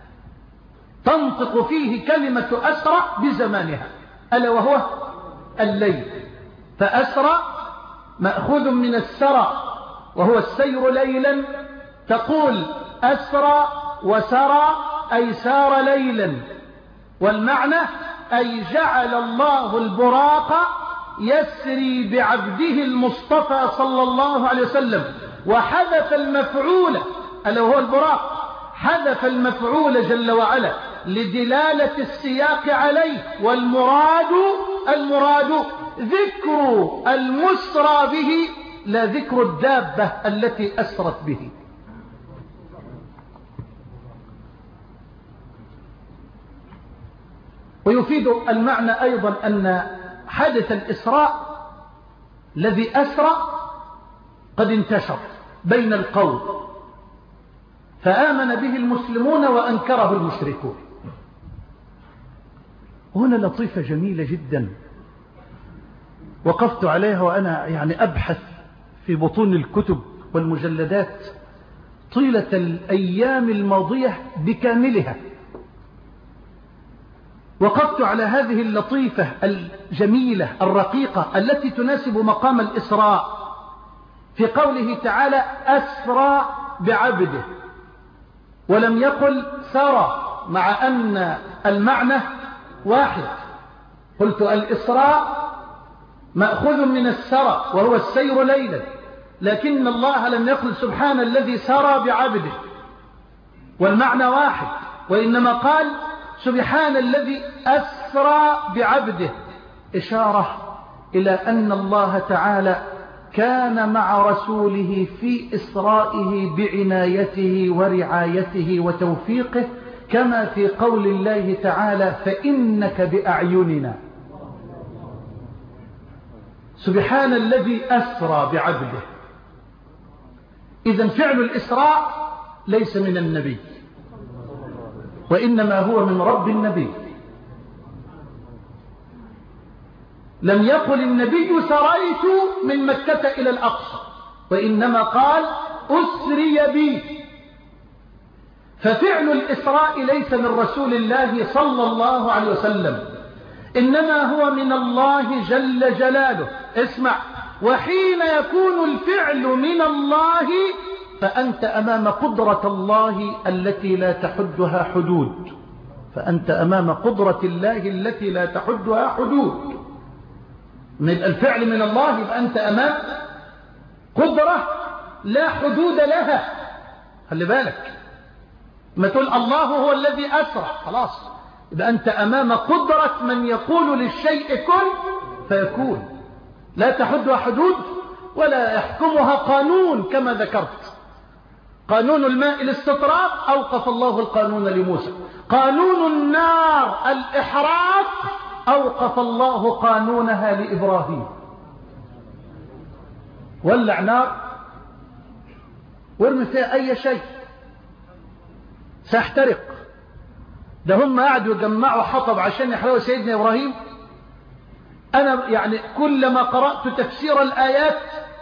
[SPEAKER 1] تنطق فيه كلمة أسرى بزمانها، ألا وهو الليل. فأسرى مأخوذ من السرى وهو السير ليلا، تقول أسرى وسرى أي سار ليلا، والمعنى أي جعل الله البراق يسري بعبده المصطفى صلى الله عليه وسلم، وحذف المفعول ألا وهو البراق، حذف المفعول جل وعلا لدلالة السياق عليه، والمراد المراد ذكر المسرى به لا ذكر الدابة التي أسرت به. ويفيد المعنى أيضا أن حادث الإسراء الذي أسرى قد انتشر بين القوم، فآمن به المسلمون وأنكره المشركون. هنا لطيفة جميلة جدا وقفت عليها وأنا يعني أبحث في بطون الكتب والمجلدات طيلة الأيام الماضية بكاملها. وقفت على هذه اللطيفة الجميلة الرقيقة التي تناسب مقام الإسراء في قوله تعالى أسرى بعبده، ولم يقل سرى، مع أن المعنى واحد. قلت الإسراء مأخوذ من السرى وهو السير ليلا، لكن الله لم يقل سبحان الذي سرى بعبده، والمعنى واحد، وإنما قال سبحان الذي أسرى بعبده، إشارة إلى أن الله تعالى كان مع رسوله في إسرائه بعنايته ورعايته وتوفيقه، كما في قول الله تعالى فإنك بأعيننا. سبحان الذي أسرى بعبده. إذن فعل الإسراء ليس من النبي، وإنما هو من رب النبي. لم يقل النبي سريت من مكة إلى الأقصى، وإنما قال أسري بي. ففعل الإسراء ليس من رسول الله صلى الله عليه وسلم، إنما هو من الله جل جلاله. اسمع، وحين يكون الفعل من الله فأنت أمام قدرة الله التي لا تحدها حدود، فأنت أمام قدرة الله التي لا تحدها حدود. من الفعل من الله يبقى أنت أمام قدرة لا حدود لها. خلي بالك، ما تقول الله هو الذي أسرى خلاص، يبقى أنت أمام قدرة من يقول للشيء كن فيكون، لا تحدها حدود ولا يحكمها قانون. كما ذكرت قانون الماء الاستطراق أوقف الله القانون لموسى، قانون النار الإحراق أوقف الله قانونها لإبراهيم. ولع نار وارمي فيها أي شيء سيحترق. ده هم قاعدوا يجمعوا حطب عشان يحرقوا سيدنا إبراهيم. أنا يعني كلما قرأت تفسير الآيات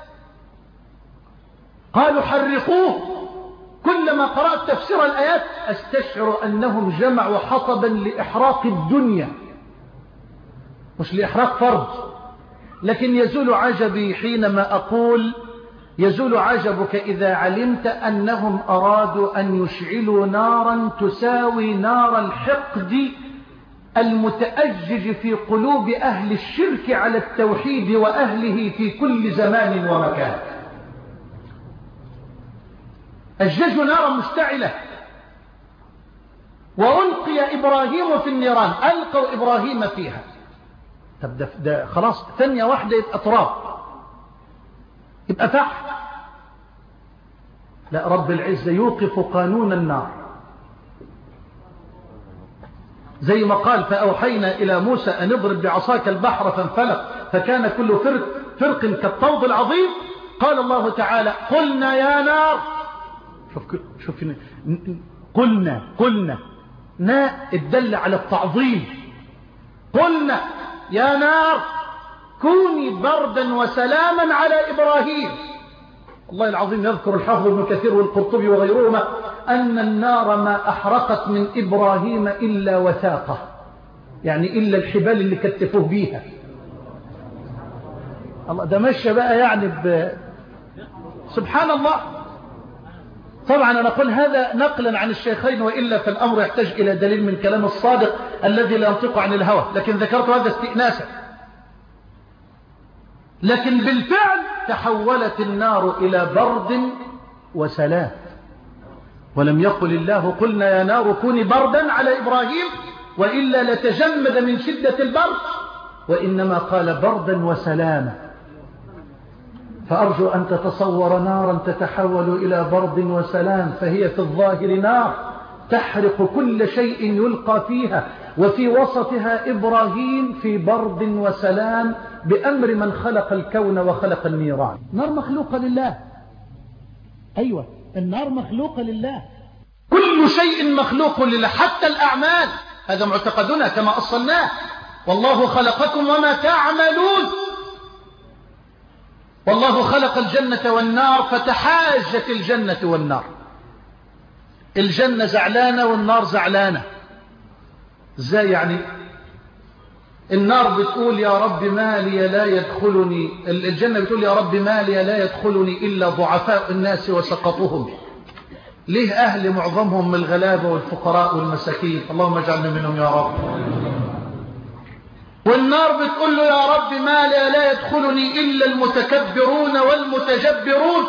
[SPEAKER 1] قالوا حرقوه، كلما قرأت تفسير الآيات أستشعر أنهم جمعوا حطبا لإحراق الدنيا مش لإحراق فرد. لكن يزول عجبي حينما أقول يزول عجبك إذا علمت أنهم أرادوا أن يشعلوا نارا تساوي نار الحقد المتأجج في قلوب أهل الشرك على التوحيد وأهله في كل زمان ومكان. أججوا نارا مشتعلة وألقي إبراهيم في النيران، ألقوا إبراهيم فيها. طب ده, ده خلاص ثانية واحدة يبقى تراب، يبقى فحم. لا، رب العزة يوقف قانون النار زي ما قال فأوحينا إلى موسى أن اضرب بعصاك البحر فانفلق فكان كل فرق, فرق كالطود العظيم. قال الله تعالى قلنا يا نار، شوف شوف قلنا قلنا ناء الدل على التعظيم. قلنا يا نار كوني بردا وسلاما على إبراهيم. الله العظيم يذكر الحافظ ابن كثير والقرطبي وغيرهما أن النار ما أحرقت من إبراهيم إلا وثاقه، يعني إلا الحبال اللي كتفوه بيها. الله ده ماشي بقى يعني ب... سبحان الله. طبعا أنا أقول هذا نقلا عن الشيخين، وإلا فالأمر يحتاج إلى دليل من كلام الصادق الذي لا ينطق عن الهوى، لكن ذكرت هذا استئناسا. لكن بالفعل تحولت النار إلى برد وسلام، ولم يقل الله قلنا يا نار كوني بردا على إبراهيم وإلا لتجمد من شدة البرد، وإنما قال بردا وسلاما. فأرجو أن تتصور نارا تتحول إلى برد وسلام، فهي في الظاهر نار تحرق كل شيء يلقى فيها، وفي وسطها إبراهيم في برد وسلام بأمر من خلق الكون وخلق النيران. نار مخلوقة لله. أيوة النار مخلوقة لله، كل شيء مخلوق لله حتى الأعمال، هذا معتقدنا كما أصلناه. والله خلقكم وما تعملون. والله خلق الجنة والنار فتحاجت الجنة والنار. الجنة زعلانة والنار زعلانة. ازاي يعني؟ النار بتقول يا رب ما لي لا يدخلني، الجنة بتقول يا رب ما لي لا يدخلني إلا ضعفاء الناس وسقطهم. ليه أهل معظمهم من الغلابة والفقراء والمساكين، اللهم اجعلنا منهم يا رب. والنار بتقول له يا رب ما لي لا يدخلني إلا المتكبرون والمتجبرون.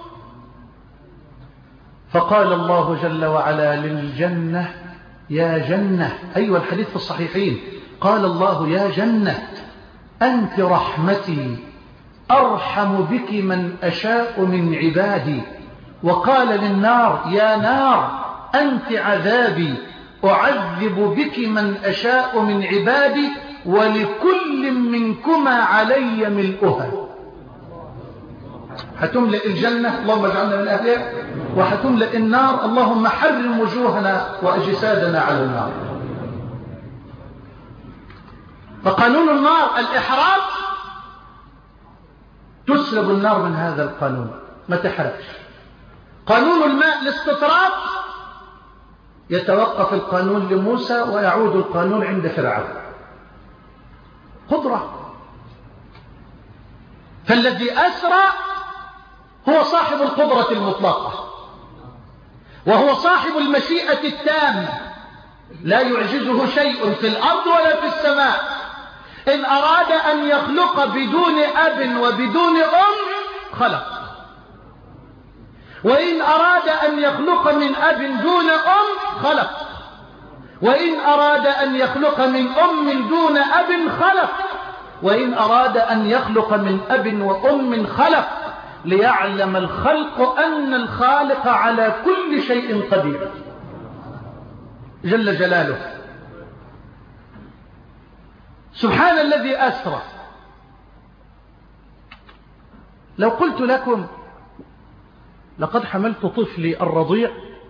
[SPEAKER 1] فقال الله جل وعلا للجنة يا جنة، أيوة الحديث في الصحيحين، قال الله يا جنة أنت رحمتي أرحم بك من أشاء من عبادي. وقال للنار يا نار أنت عذابي أعذب بك من أشاء من عبادي ولكل منكما علي ملؤها. هتملئ الجنة اللهم اجعلنا من أهلها، وهتملئ النار اللهم حرم وجوهنا وأجسادنا على النار. فقانون النار الإحراق، تسلب النار من هذا القانون ما تحرقش. قانون الماء الاستطراق، يتوقف القانون لموسى ويعود القانون عند فرعون. قدرة. فالذي أسرى هو صاحب القدرة المطلقة، وهو صاحب المشيئة التامة، لا يعجزه شيء في الأرض ولا في السماء. إن أراد أن يخلق بدون أب وبدون أم خلق، وإن أراد أن يخلق من أب دون أم خلق، وإن أراد أن يخلق من أم دون أب خلق، وإن أراد أن يخلق من أب وأم خلق، ليعلم الخلق أن الخالق على كل شيء قدير جل جلاله. سبحان الذي أسرى. لو قلت لكم لقد حملت طفلي الرضيع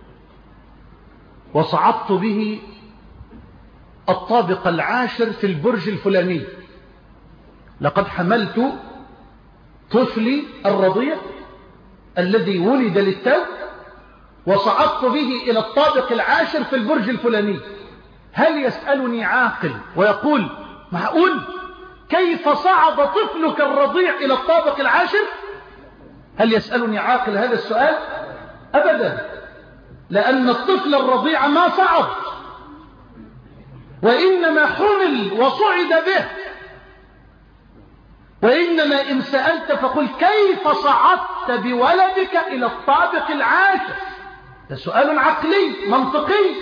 [SPEAKER 1] وصعدت به الطابق العاشر في البرج الفلاني، لقد حملت طفلي الرضيع الذي ولد للتو وصعدت به إلى الطابق العاشر في البرج الفلاني، هل يسألني عاقل ويقول معقول كيف صعد طفلك الرضيع إلى الطابق العاشر؟ هل يسألني عاقل هذا السؤال؟ أبدا، لأن الطفل الرضيع ما صعد، وإنما حمل وصعد به. وإنما إن سألت فقل كيف صعدت بولدك إلى الطابق العاشر؟ ده سؤال عقلي منطقي.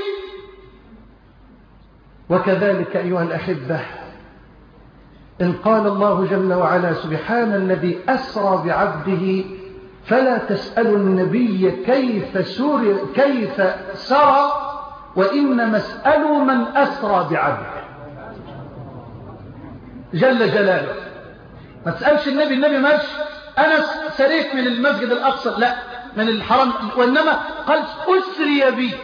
[SPEAKER 1] وكذلك أيها الأحبة إن قال الله جل وعلا سبحان الذي أسرى بعبده، فلا تسأل النبي كيف سر كيف سرى وإنما اسألوا من أسرى بعبده جل جلاله. ما تسألش النبي، النبي ماشي أنا سريت من المسجد الأقصى، لا، من الحرم، وإنما قال أسري بي.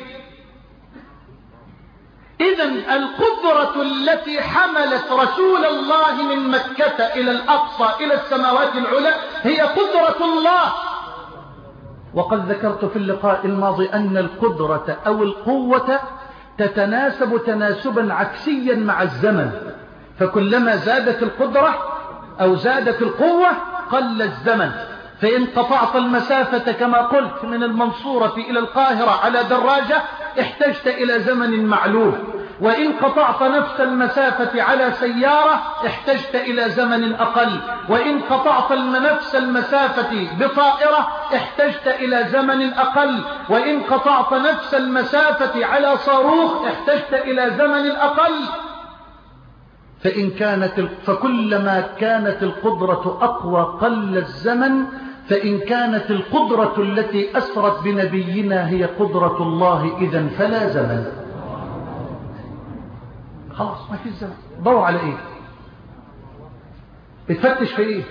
[SPEAKER 1] إذن القدرة التي حملت رسول الله من مكة إلى الأقصى إلى السماوات العلى هي قدرة الله. وقد ذكرت في اللقاء الماضي أن القدرة أو القوة تتناسب تناسبا عكسيا مع الزمن، فكلما زادت القدرة أو زادت القوة قل الزمن. فإن قطعت المسافة كما قلت من المنصورة إلى القاهرة على دراجة احتجت إلى زمن معلوم، وإن قطعت نفس المسافة على سيارة احتجت إلى زمن أقل، وإن قطعت نفس المسافة بطائرة احتجت إلى زمن أقل، وإن قطعت نفس المسافة على صاروخ احتجت إلى زمن أقل. فإن كانت فكلما كانت القدرة أقوى قل الزمن، فإن كانت القدرة التي أسرت بنبينا هي قدرة الله إذن فلا زمن. خلاص ما في زمن. دور على إيه؟ بتفتش في إيه؟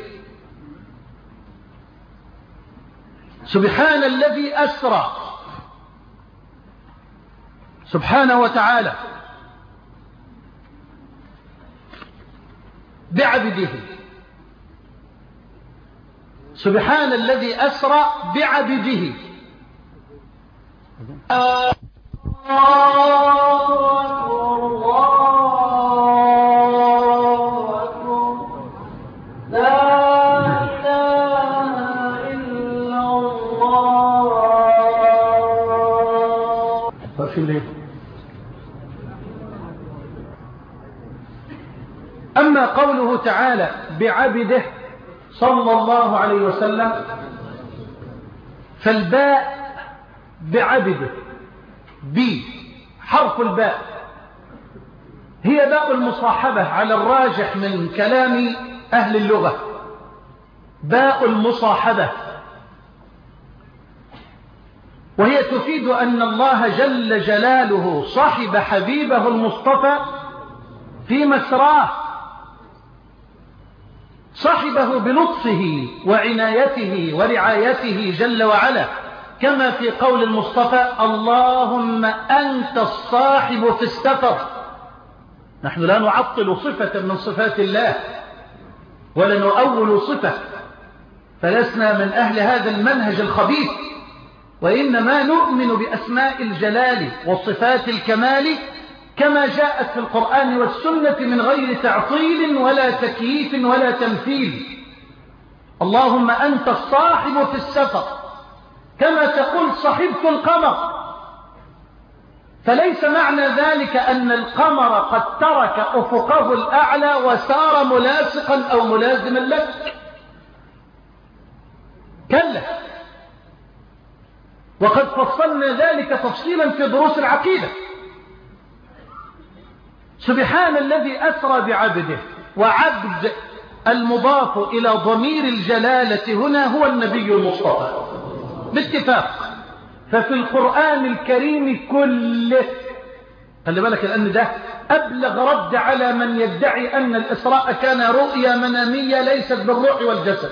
[SPEAKER 1] سبحان الذي أسرى سبحانه وتعالى بعبده. سبحان الذي أسرى بعبده. الله أكبر الله أكبر لا إله إلا الله. ففي الليل. أما قوله تعالى بعبده صلى الله عليه وسلم فالباء بعبده بي حرف الباء هي باء المصاحبة على الراجح من كلام أهل اللغة، باء المصاحبة، وهي تفيد أن الله جل جلاله صحب حبيبه المصطفى في مسراه، صحبه بلطفه وعنايته ورعايته جل وعلا، كما في قول المصطفى اللهم أنت الصاحب في السفر. نحن لا نعطل صفة من صفات الله ولا نؤول صفة، فلسنا من أهل هذا المنهج الخبيث، وإنما نؤمن بأسماء الجلال وصفات الكمال كما جاءت في القرآن والسنة من غير تعطيل ولا تكييف ولا تمثيل. اللهم أنت الصاحب في السفر، كما تقول صحبت القمر، فليس معنى ذلك أن القمر قد ترك أفقه الأعلى وسار ملاصقا أو ملازما لك، كلا، وقد فصلنا ذلك تفصيلا في دروس العقيدة. سبحان الذي أسرى بعبده، وعبد المضاف إلى ضمير الجلالة هنا هو النبي المصطفى باتفاق. ففي القرآن الكريم كله، خلي بالك لأن ده أبلغ رد على من يدعي أن الإسراء كان رؤيا منامية ليست بالروح والجسد.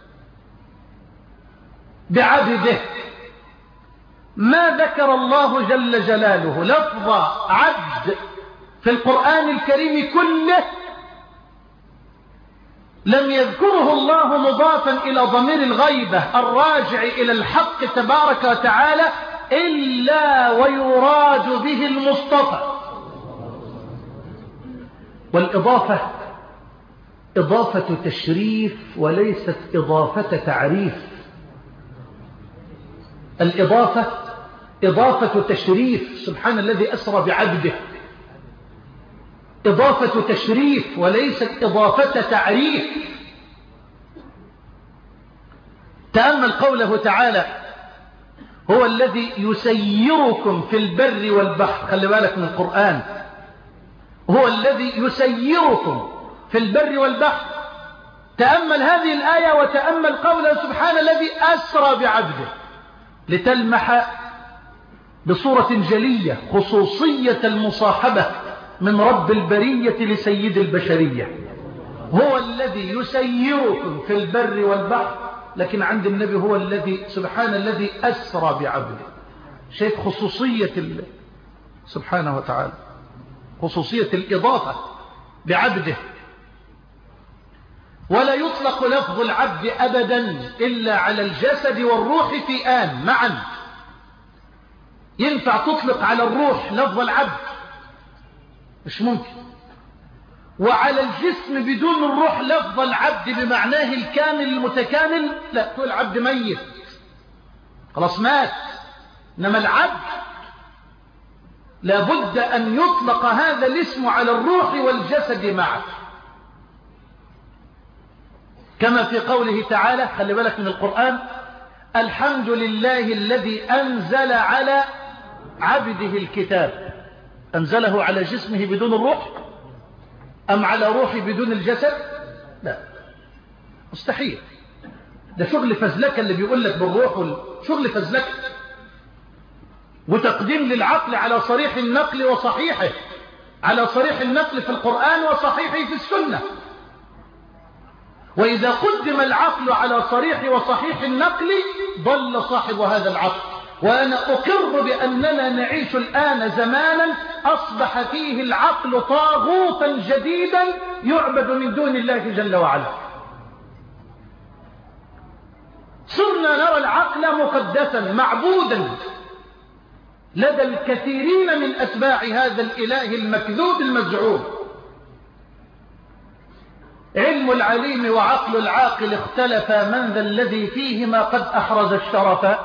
[SPEAKER 1] بعبده ما ذكر الله جل جلاله لفظ عبد في القرآن الكريم كله لم يذكره الله مضافا إلى ضمير الغيبة الراجع إلى الحق تبارك وتعالى إلا ويراد به المصطفى. والإضافة إضافة تشريف وليست إضافة تعريف. الإضافة إضافة تشريف، سبحان الذي أسرى بعبده، إضافة تشريف وليست إضافة تعريف. تأمل قوله تعالى هو الذي يسيركم في البر والبحر، خلي بالك من القرآن، هو الذي يسيركم في البر والبحر. تأمل هذه الآية وتأمل قوله سبحانه الذي أسرى بعبده، لتلمح بصورة جلية خصوصية المصاحبة من رب البرية لسيد البشرية. هو الذي يسيركم في البر والبحر، لكن عند النبي هو الذي سبحان الذي أسرى بعبده. شايف خصوصية الله سبحانه وتعالى، خصوصية الإضافة بعبده. ولا يطلق لفظ العبد أبدا إلا على الجسد والروح في آن معا. ينفع تطلق على الروح لفظ العبد؟ مش ممكن. وعلى الجسم بدون الروح لفظ العبد بمعناه الكامل المتكامل؟ لا، تقول عبد ميت خلاص مات. إنما العبد لابد أن يطلق هذا الاسم على الروح والجسد معا، كما في قوله تعالى، خلي بالك من القرآن، الحمد لله الذي أنزل على عبده الكتاب. أنزله على جسمه بدون الروح أم على روحه بدون الجسد؟ لا، مستحيل. ده شغل فزلكة اللي بيقول لك بالروح، شغل فزلكة وتقديم للعقل على صريح النقل وصحيحه، على صريح النقل في القرآن وصحيحه في السنة. وإذا قدم العقل على صريح وصحيح النقل ضل صاحب هذا العقل. وأنا أقر بأننا نعيش الآن زمانا أصبح فيه العقل طاغوتا جديدا يعبد من دون الله جل وعلا. صرنا نرى العقل مقدسا معبودا لدى الكثيرين من أتباع هذا الإله المكذوب المزعوم. علم العليم وعقل العاقل اختلفا، من ذا الذي فيهما قد أحرز الشرف؟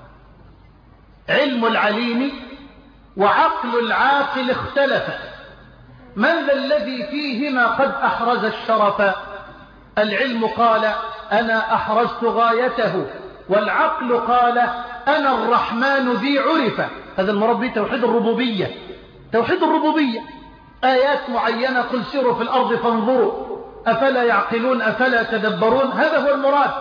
[SPEAKER 1] علم العليم وعقل العاقل اختلفا، من ذا الذي فيهما قد أحرز الشرف؟ العلم قال أنا أحرزت غايته، والعقل قال أنا الرحمن ذي عرفة. هذا المراد به توحيد الربوبية. توحيد الربوبية آيات معينة، قل سيروا في الأرض فانظروا أفلا يعقلون أفلا تدبرون، هذا هو المراد.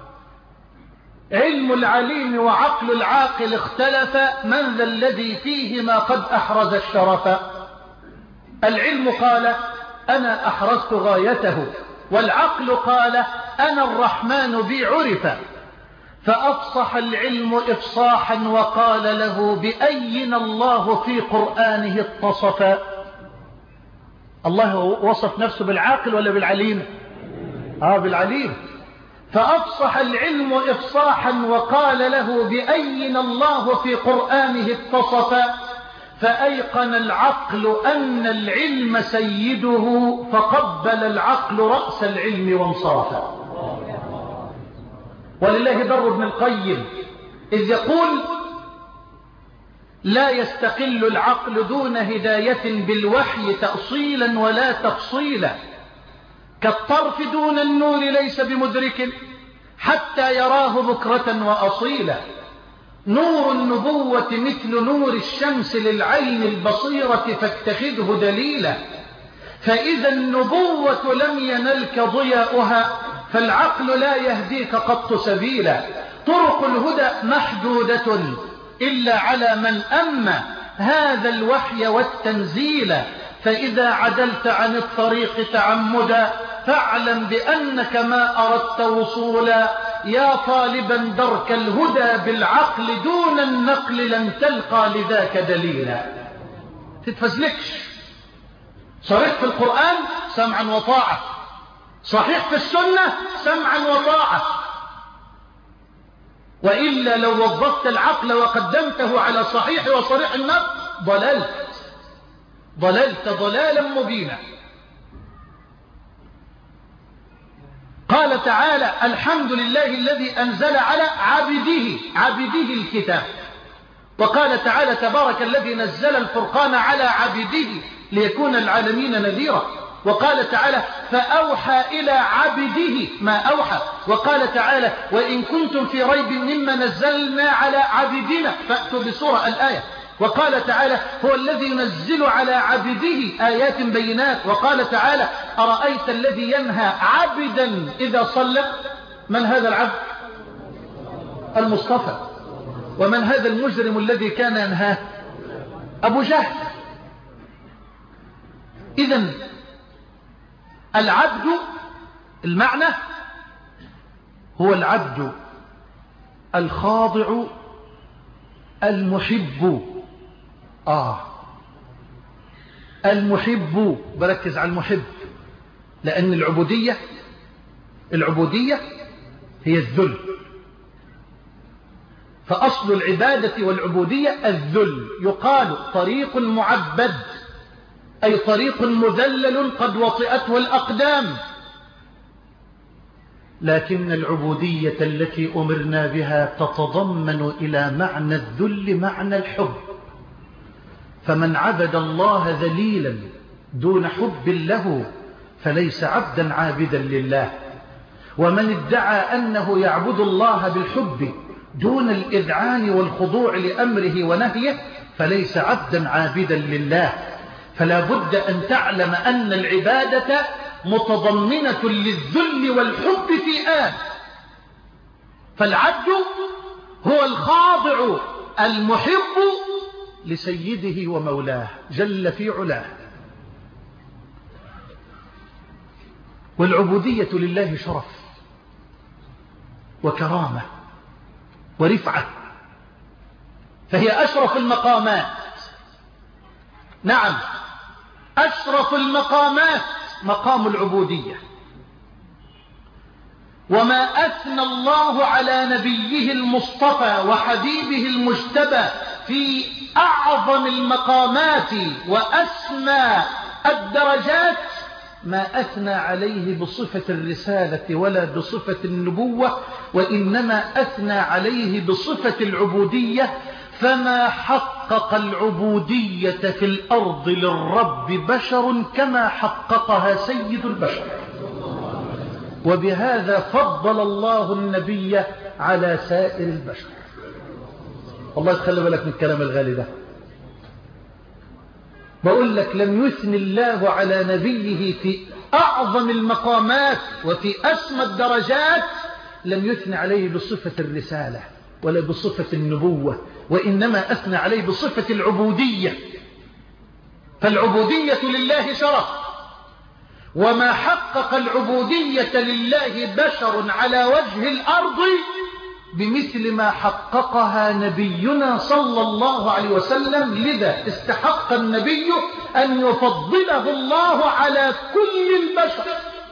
[SPEAKER 1] علم العليم وعقل العاقل اختلف، من ذا الذي فيهما قد أحرز الشرف؟ العلم قال أنا أحرزت غايته، والعقل قال أنا الرحمن ذي عرفة. فأفصح العلم إفصاحا وقال له بأين الله في قرآنه اتصف؟ الله وصف نفسه بالعاقل ولا بالعليم؟ آه بالعليم. فأفصح العلم إفصاحا وقال له بأين الله في قرآنه اتصف؟ فأيقن العقل أن العلم سيده، فقبل العقل رأس العلم وانصرف. ولله در ابن القيم إذ يقول لا يستقل العقل دون هداية بالوحي تأصيلا ولا تفصيلا، كالطرف دون النور ليس بمدرك حتى يراه بكرة وأصيلا. نور النبوة مثل نور الشمس للعين البصيرة فاتخذه دليلا، فإذا النبوة لم ينلك ضياؤها فالعقل لا يهديك قط سبيلا. طرق الهدى محدودة إلا على من أما هذا الوحي والتنزيل، فإذا عدلت عن الطريق تعمدا فاعلم بأنك ما أردت وصولا. يا طالبا درك الهدى بالعقل دون النقل لن تلقى لذاك دليلا. تتفزلكش. صريح في القرآن سمعا وطاعة، صحيح في السنة سمعا وطاعة، وإلا لو وظفت العقل وقدمته على صحيح وصريح النقل ضللت ضللت ضلالا مبينا. قال تعالى الحمد لله الذي أنزل على عبده عبده الكتاب. وقال تعالى تبارك الذي نزل الفرقان على عبده ليكون العالمين نذيرا. وقال تعالى فأوحى إلى عبده ما أوحى. وقال تعالى وإن كنتم في ريب مما نزلنا على عبدنا فأتوا بسورة الآية. وقال تعالى هو الذي ينزل على عبده آيات بينات. وقال تعالى أرأيت الذي ينهى عبدا إذا صلى؟ من هذا العبد؟ المصطفى ومن هذا المجرم الذي كان ينهاه؟ أبو جهل. إذن العبد المعنى هو العبد الخاضع المحب. آه المحب، بركز على المحب، لأن العبودية العبودية هي الذل، فأصل العبادة والعبودية الذل. يقال طريق معبد أي طريق مذلل قد وطئته الأقدام. لكن العبودية التي أمرنا بها تتضمن إلى معنى الذل معنى الحب. فمن عبد الله ذليلا دون حب له فليس عبدا عابدا لله، ومن ادعى أنه يعبد الله بالحب دون الإذعان والخضوع لأمره ونهيه فليس عبدا عابدا لله. فلا بد أن تعلم أن العبادة متضمنة للذل والحب في آن. فالعبد هو الخاضع المحب لسيده ومولاه جل في علاه. والعبودية لله شرف وكرامة ورفعة، فهي أشرف المقامات. نعم، أشرف المقامات مقام العبودية. وما أثنى الله على نبيه المصطفى وحبيبه المجتبى في أعظم المقامات وأسمى الدرجات ما أثنى عليه بصفة الرسالة ولا بصفة النبوة، وإنما أثنى عليه بصفة العبودية. فما حقق العبودية في الأرض للرب بشر كما حققها سيد البشر، وبهذا فضل الله النبي على سائر البشر. والله تخلي بالك من الكلام الغالي ده. بقول لك لم يثني الله على نبيه في أعظم المقامات وفي أسمى الدرجات، لم يثني عليه بصفة الرسالة ولا بصفة النبوة، وإنما أثنى عليه بصفة العبودية. فالعبودية لله شرف، وما حقق العبودية لله بشر على وجه الأرض بمثل ما حققها نبينا صلى الله عليه وسلم. لذا استحق النبي أن يفضله الله على كل البشر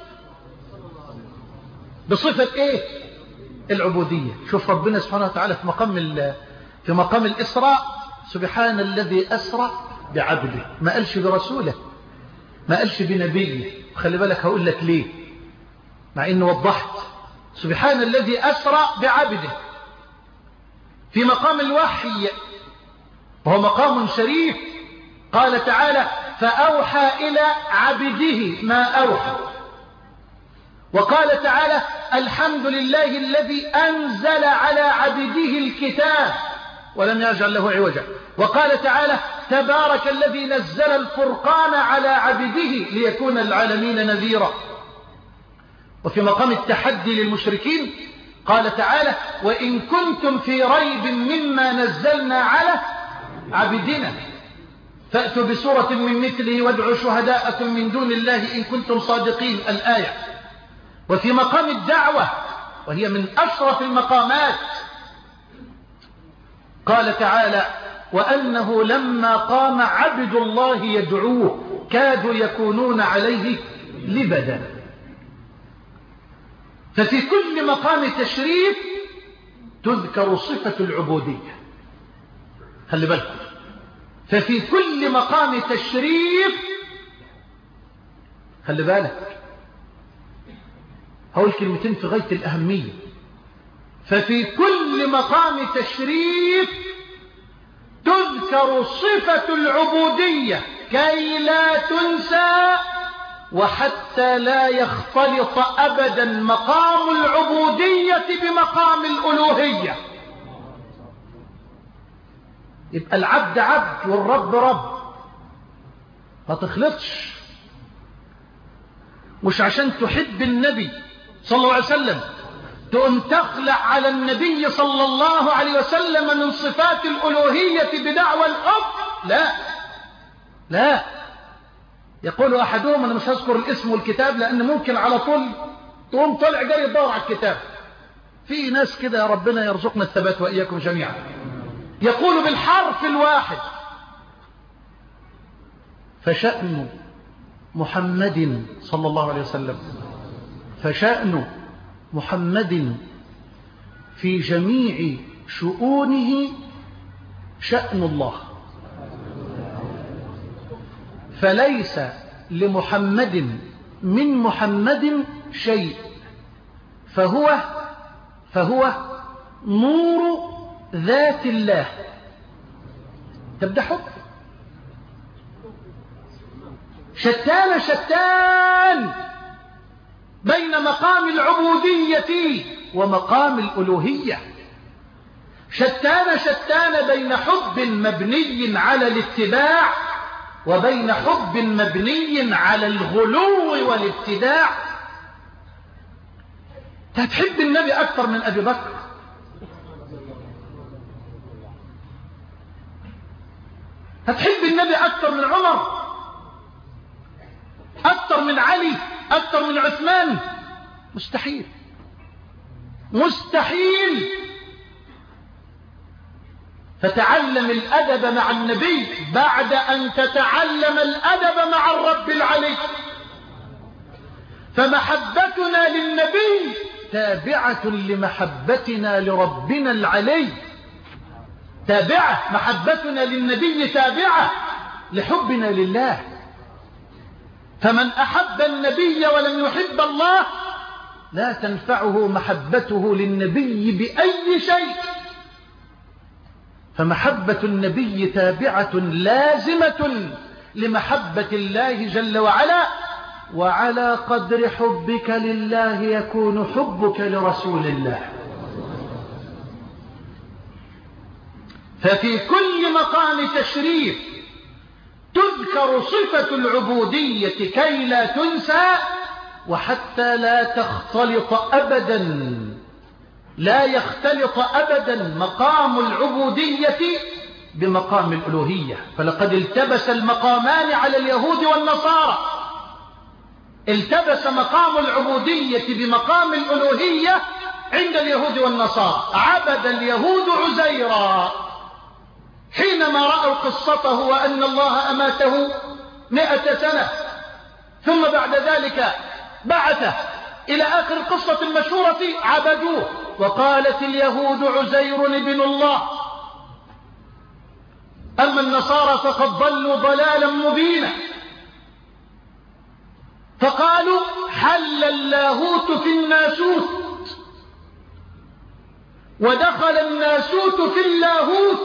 [SPEAKER 1] بصفة إيه؟ العبودية. شوف ربنا سبحانه وتعالى في مقام في مقام الإسراء: سبحان الذي أسرى بعبده. ما قالش برسوله، ما قالش بنبيه. خلي بالك هقول لك ليه، مع إنه وضحت. سبحان الذي أسرى بعبده في مقام الوحي، وهو مقام شريف. قال تعالى: فأوحى إلى عبده ما أوحى. وقال تعالى: الحمد لله الذي أنزل على عبده الكتاب ولم يجعل له عوجا. وقال تعالى: تبارك الذي نزل الفرقان على عبده ليكون العالمين نذيرا. وفي مقام التحدي للمشركين قال تعالى: وإن كنتم في ريب مما نزلنا على عبدنا فأتوا بسورة من مثله وادعوا شهداءكم من دون الله إن كنتم صادقين. الآية. وفي مقام الدعوة وهي من أشرف المقامات قال تعالى: وأنه لما قام عبد الله يدعوه كادوا يكونون عليه لبدا. ففي كل مقام تشريف تذكر صفة العبودية. خلي بالكم، ففي كل مقام تشريف، خلي بالك هقول كلمتين في غاية الأهمية. ففي كل مقام تشريف تذكر صفة العبودية كي لا تنسى، وحتى لا يختلط أبدا مقام العبودية بمقام الألوهية. يبقى العبد عبد والرب رب، ما تخلطش. مش عشان تحب النبي صلى الله عليه وسلم تقوم تخلع على النبي صلى الله عليه وسلم من صفات الألوهية بدعوى الحب. لا لا. يقول أحدهم، أنا مش هذكر الاسم والكتاب لأن ممكن على طول تقوم طلع جاي يدور على الكتاب. في ناس كده يا ربنا يرزقنا الثبات وإياكم جميعا. يقول بالحرف الواحد: فشأن محمد صلى الله عليه وسلم، فشأن محمد في جميع شؤونه شأن الله، فليس لمحمد من محمد شيء، فهو فهو نور ذات الله. تبدأ حب شتان شتان بين مقام العبودية ومقام الألوهية، شتان شتان بين حب مبني على الاتباع وبين حب مبني على الغلو والابتداع. هتحب النبي أكثر من أبي بكر، هتحب النبي أكثر من عمر، أكثر من علي، أكثر من عثمان؟ مستحيل مستحيل. فتعلم الأدب مع النبي بعد أن تتعلم الأدب مع الرب العلي. فمحبتنا للنبي تابعة لمحبتنا لربنا العلي، تابعة. محبتنا للنبي تابعة لحبنا لله. فمن أحب النبي ولم يحب الله لا تنفعه محبته للنبي بأي شيء. فمحبة النبي تابعة لازمة لمحبة الله جل وعلا، وعلى قدر حبك لله يكون حبك لرسول الله. ففي كل مقام تشريف تذكر صفة العبودية كي لا تنسى، وحتى لا تختلط أبدا، لا يختلط أبدا مقام العبودية بمقام الألوهية. فلقد التبس المقامان على اليهود والنصارى، التبس مقام العبودية بمقام الألوهية عند اليهود والنصارى. عبد اليهود عزيرا حينما رأوا قصته وأن الله أماته مئة سنة، ثم بعد ذلك بعثه إلى آخر القصة المشهورة، عبدوه. وقالت اليهود عزير ابن الله، أما النصارى فقد ضلوا ضلالا مبينا. فقالوا حل اللاهوت في الناسوت، ودخل الناسوت في اللاهوت،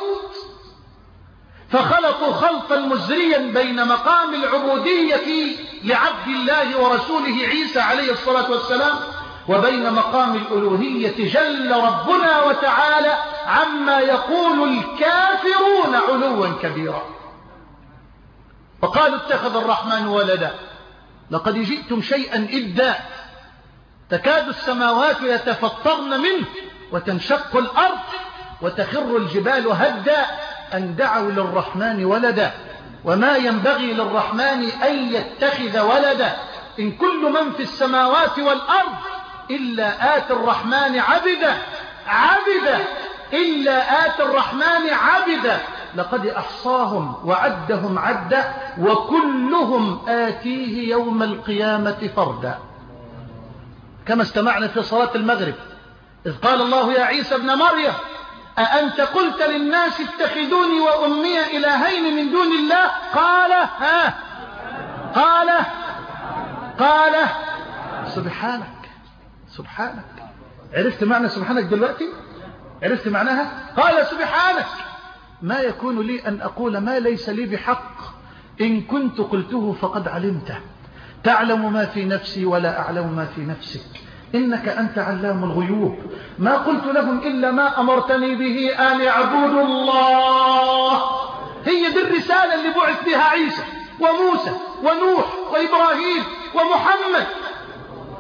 [SPEAKER 1] فخلطوا خلطا مزريا بين مقام العبودية لعبد الله ورسوله عيسى عليه الصلاة والسلام وبين مقام الألوهية جل ربنا وتعالى عما يقول الكافرون علوا كبيرا. فقالوا اتخذ الرحمن ولدا، لقد جئتم شيئا إدا، تكاد السماوات يتفطرن منه وتنشق الأرض وتخر الجبال هدا أن دعوا للرحمن ولدا، وما ينبغي للرحمن أن يتخذ ولدا، إن كل من في السماوات والأرض إلا آتي الرحمن عبدا عبدا إلا آتي الرحمن عبدا، لقد أحصاهم وعدهم عدا وكلهم آتيه يوم القيامة فردا. كما استمعنا في صلاة المغرب إذ قال الله يا عيسى ابن مريم أأنت قلت للناس اتخذوني وأمي إلهين من دون الله؟ قال ها قال قال سبحانك سبحانك. عرفت معنى سبحانك دلوقتي؟ عرفت معناها؟ قال سبحانك ما يكون لي أن أقول ما ليس لي بحق، إن كنت قلته فقد علمته، تعلم ما في نفسي ولا أعلم ما في نفسك، إنك أنت علام الغيوب، ما قلت لهم إلا ما أمرتني به أن يعبدوا الله. هي دي الرسالة اللي بعث بها عيسى وموسى ونوح وإبراهيم ومحمد.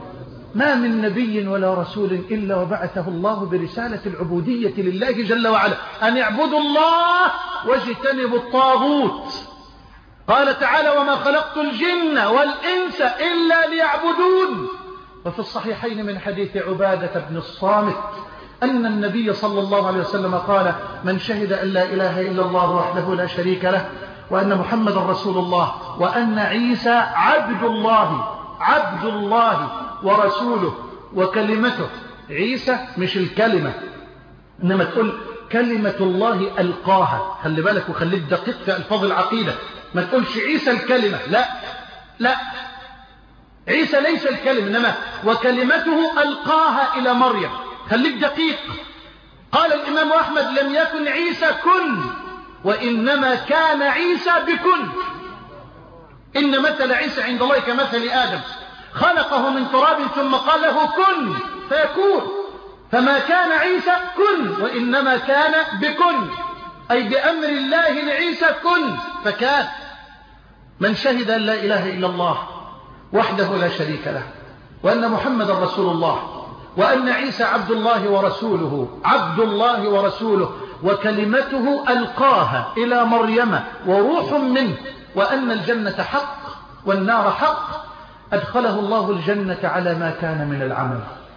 [SPEAKER 2] ما من نبي ولا رسول إلا وبعثه الله برسالة العبودية لله جل وعلا، أن اعبدوا الله واجتنبوا الطاغوت. قال تعالى: وما خلقت الجن والإنس إلا ليعبدون. وفي الصحيحين من حديث عبادة بن الصامت أن النبي صلى الله عليه وسلم قال: من شهد أن لا إله إلا الله وحده لا شريك له وأن محمد رسول الله وأن عيسى عبد الله عبد الله ورسوله وكلمته. عيسى مش الكلمة، إنما تقول كلمة الله ألقاها. خلي بالك وخليك دقيق في ألفاظ العقيدة، ما تقولش عيسى الكلمة، لا لا، عيسى ليس الكلمة، إنما وكلمته ألقاها إلى مريم. خليك دقيق. قال الإمام أحمد: لم يكن عيسى كن، وإنما كان عيسى بكن. إن مثل عيسى عند الله كمثل آدم، خلقه من تراب ثم قال له كن فيكون. فما كان عيسى كن، وإنما كان بكن، أي بأمر الله لعيسى كن فكان. من شهد أن لا إله إلا الله وحده لا شريك له وأن محمد رسول الله وأن عيسى عبد الله ورسوله عبد الله ورسوله وكلمته ألقاها إلى مريم وروح منه، وأن الجنة حق والنار حق، أدخله الله الجنة على ما كان من العمل.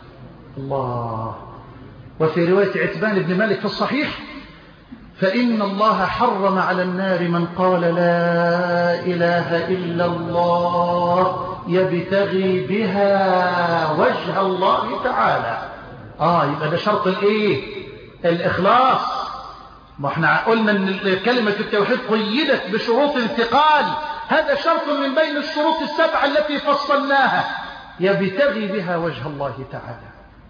[SPEAKER 2] الله. وفي رواية عتبان بن مالك في الصحيح: فإن الله حرم على النار من قال لا إله إلا الله يبتغي بها وجه الله تعالى. آه يبقى ده شرط الإيه؟ الإخلاص. ما احنا قلنا أن كلمة التوحيد قيدت بشروط ثقال، هذا شرط من بين الشروط السبعة التي فصلناها، يبتغي بها وجه الله تعالى.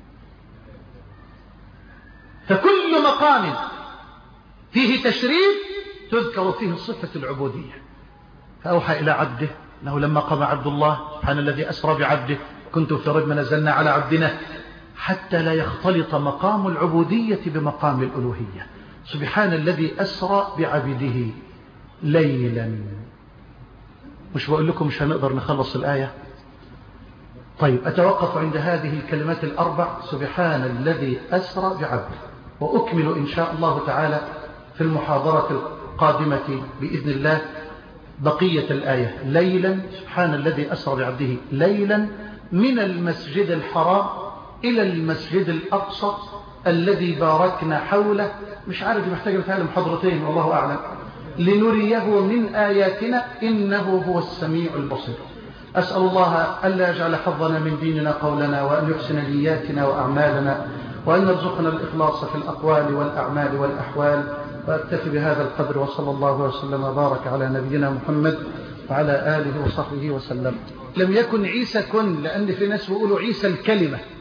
[SPEAKER 2] فكل مقام فيه تشريف تذكر فيه صفة العبودية. فأوحى إلى عبده أنه لما قام عبد الله سبحان الذي أسرى بعبده كنت في رجم نزلنا على عبدنا، حتى لا يختلط مقام العبودية بمقام الألوهية. سبحان الذي أسرى بعبده ليلا. مش بقول لكم مش هنقدر نخلص الآية؟ طيب أتوقف عند هذه الكلمات الأربع: سبحان الذي أسرى بعبده، وأكمل إن شاء الله تعالى في المحاضرة القادمة بإذن الله بقية الآية. ليلا، سبحان الذي أسرى بعبده ليلا من المسجد الحرام إلى المسجد الأقصى الذي باركنا حوله. مش عارف محتاج مثال محاضرتين والله أعلم. لنريه من آياتنا إنه هو السميع البصير. أسأل الله ألا يجعل حظنا من ديننا قولنا، وأن يحسن نياتنا وأعمالنا، وأن يرزقنا الإخلاص في الأقوال والأعمال والأحوال. وأكتفي بهذا القدر، وصلى الله وسلم وبارك على نبينا محمد وعلى آله وصحبه وسلم. لم يكن عيسى كن، لأن في ناس بيقولوا عيسى الكلمة،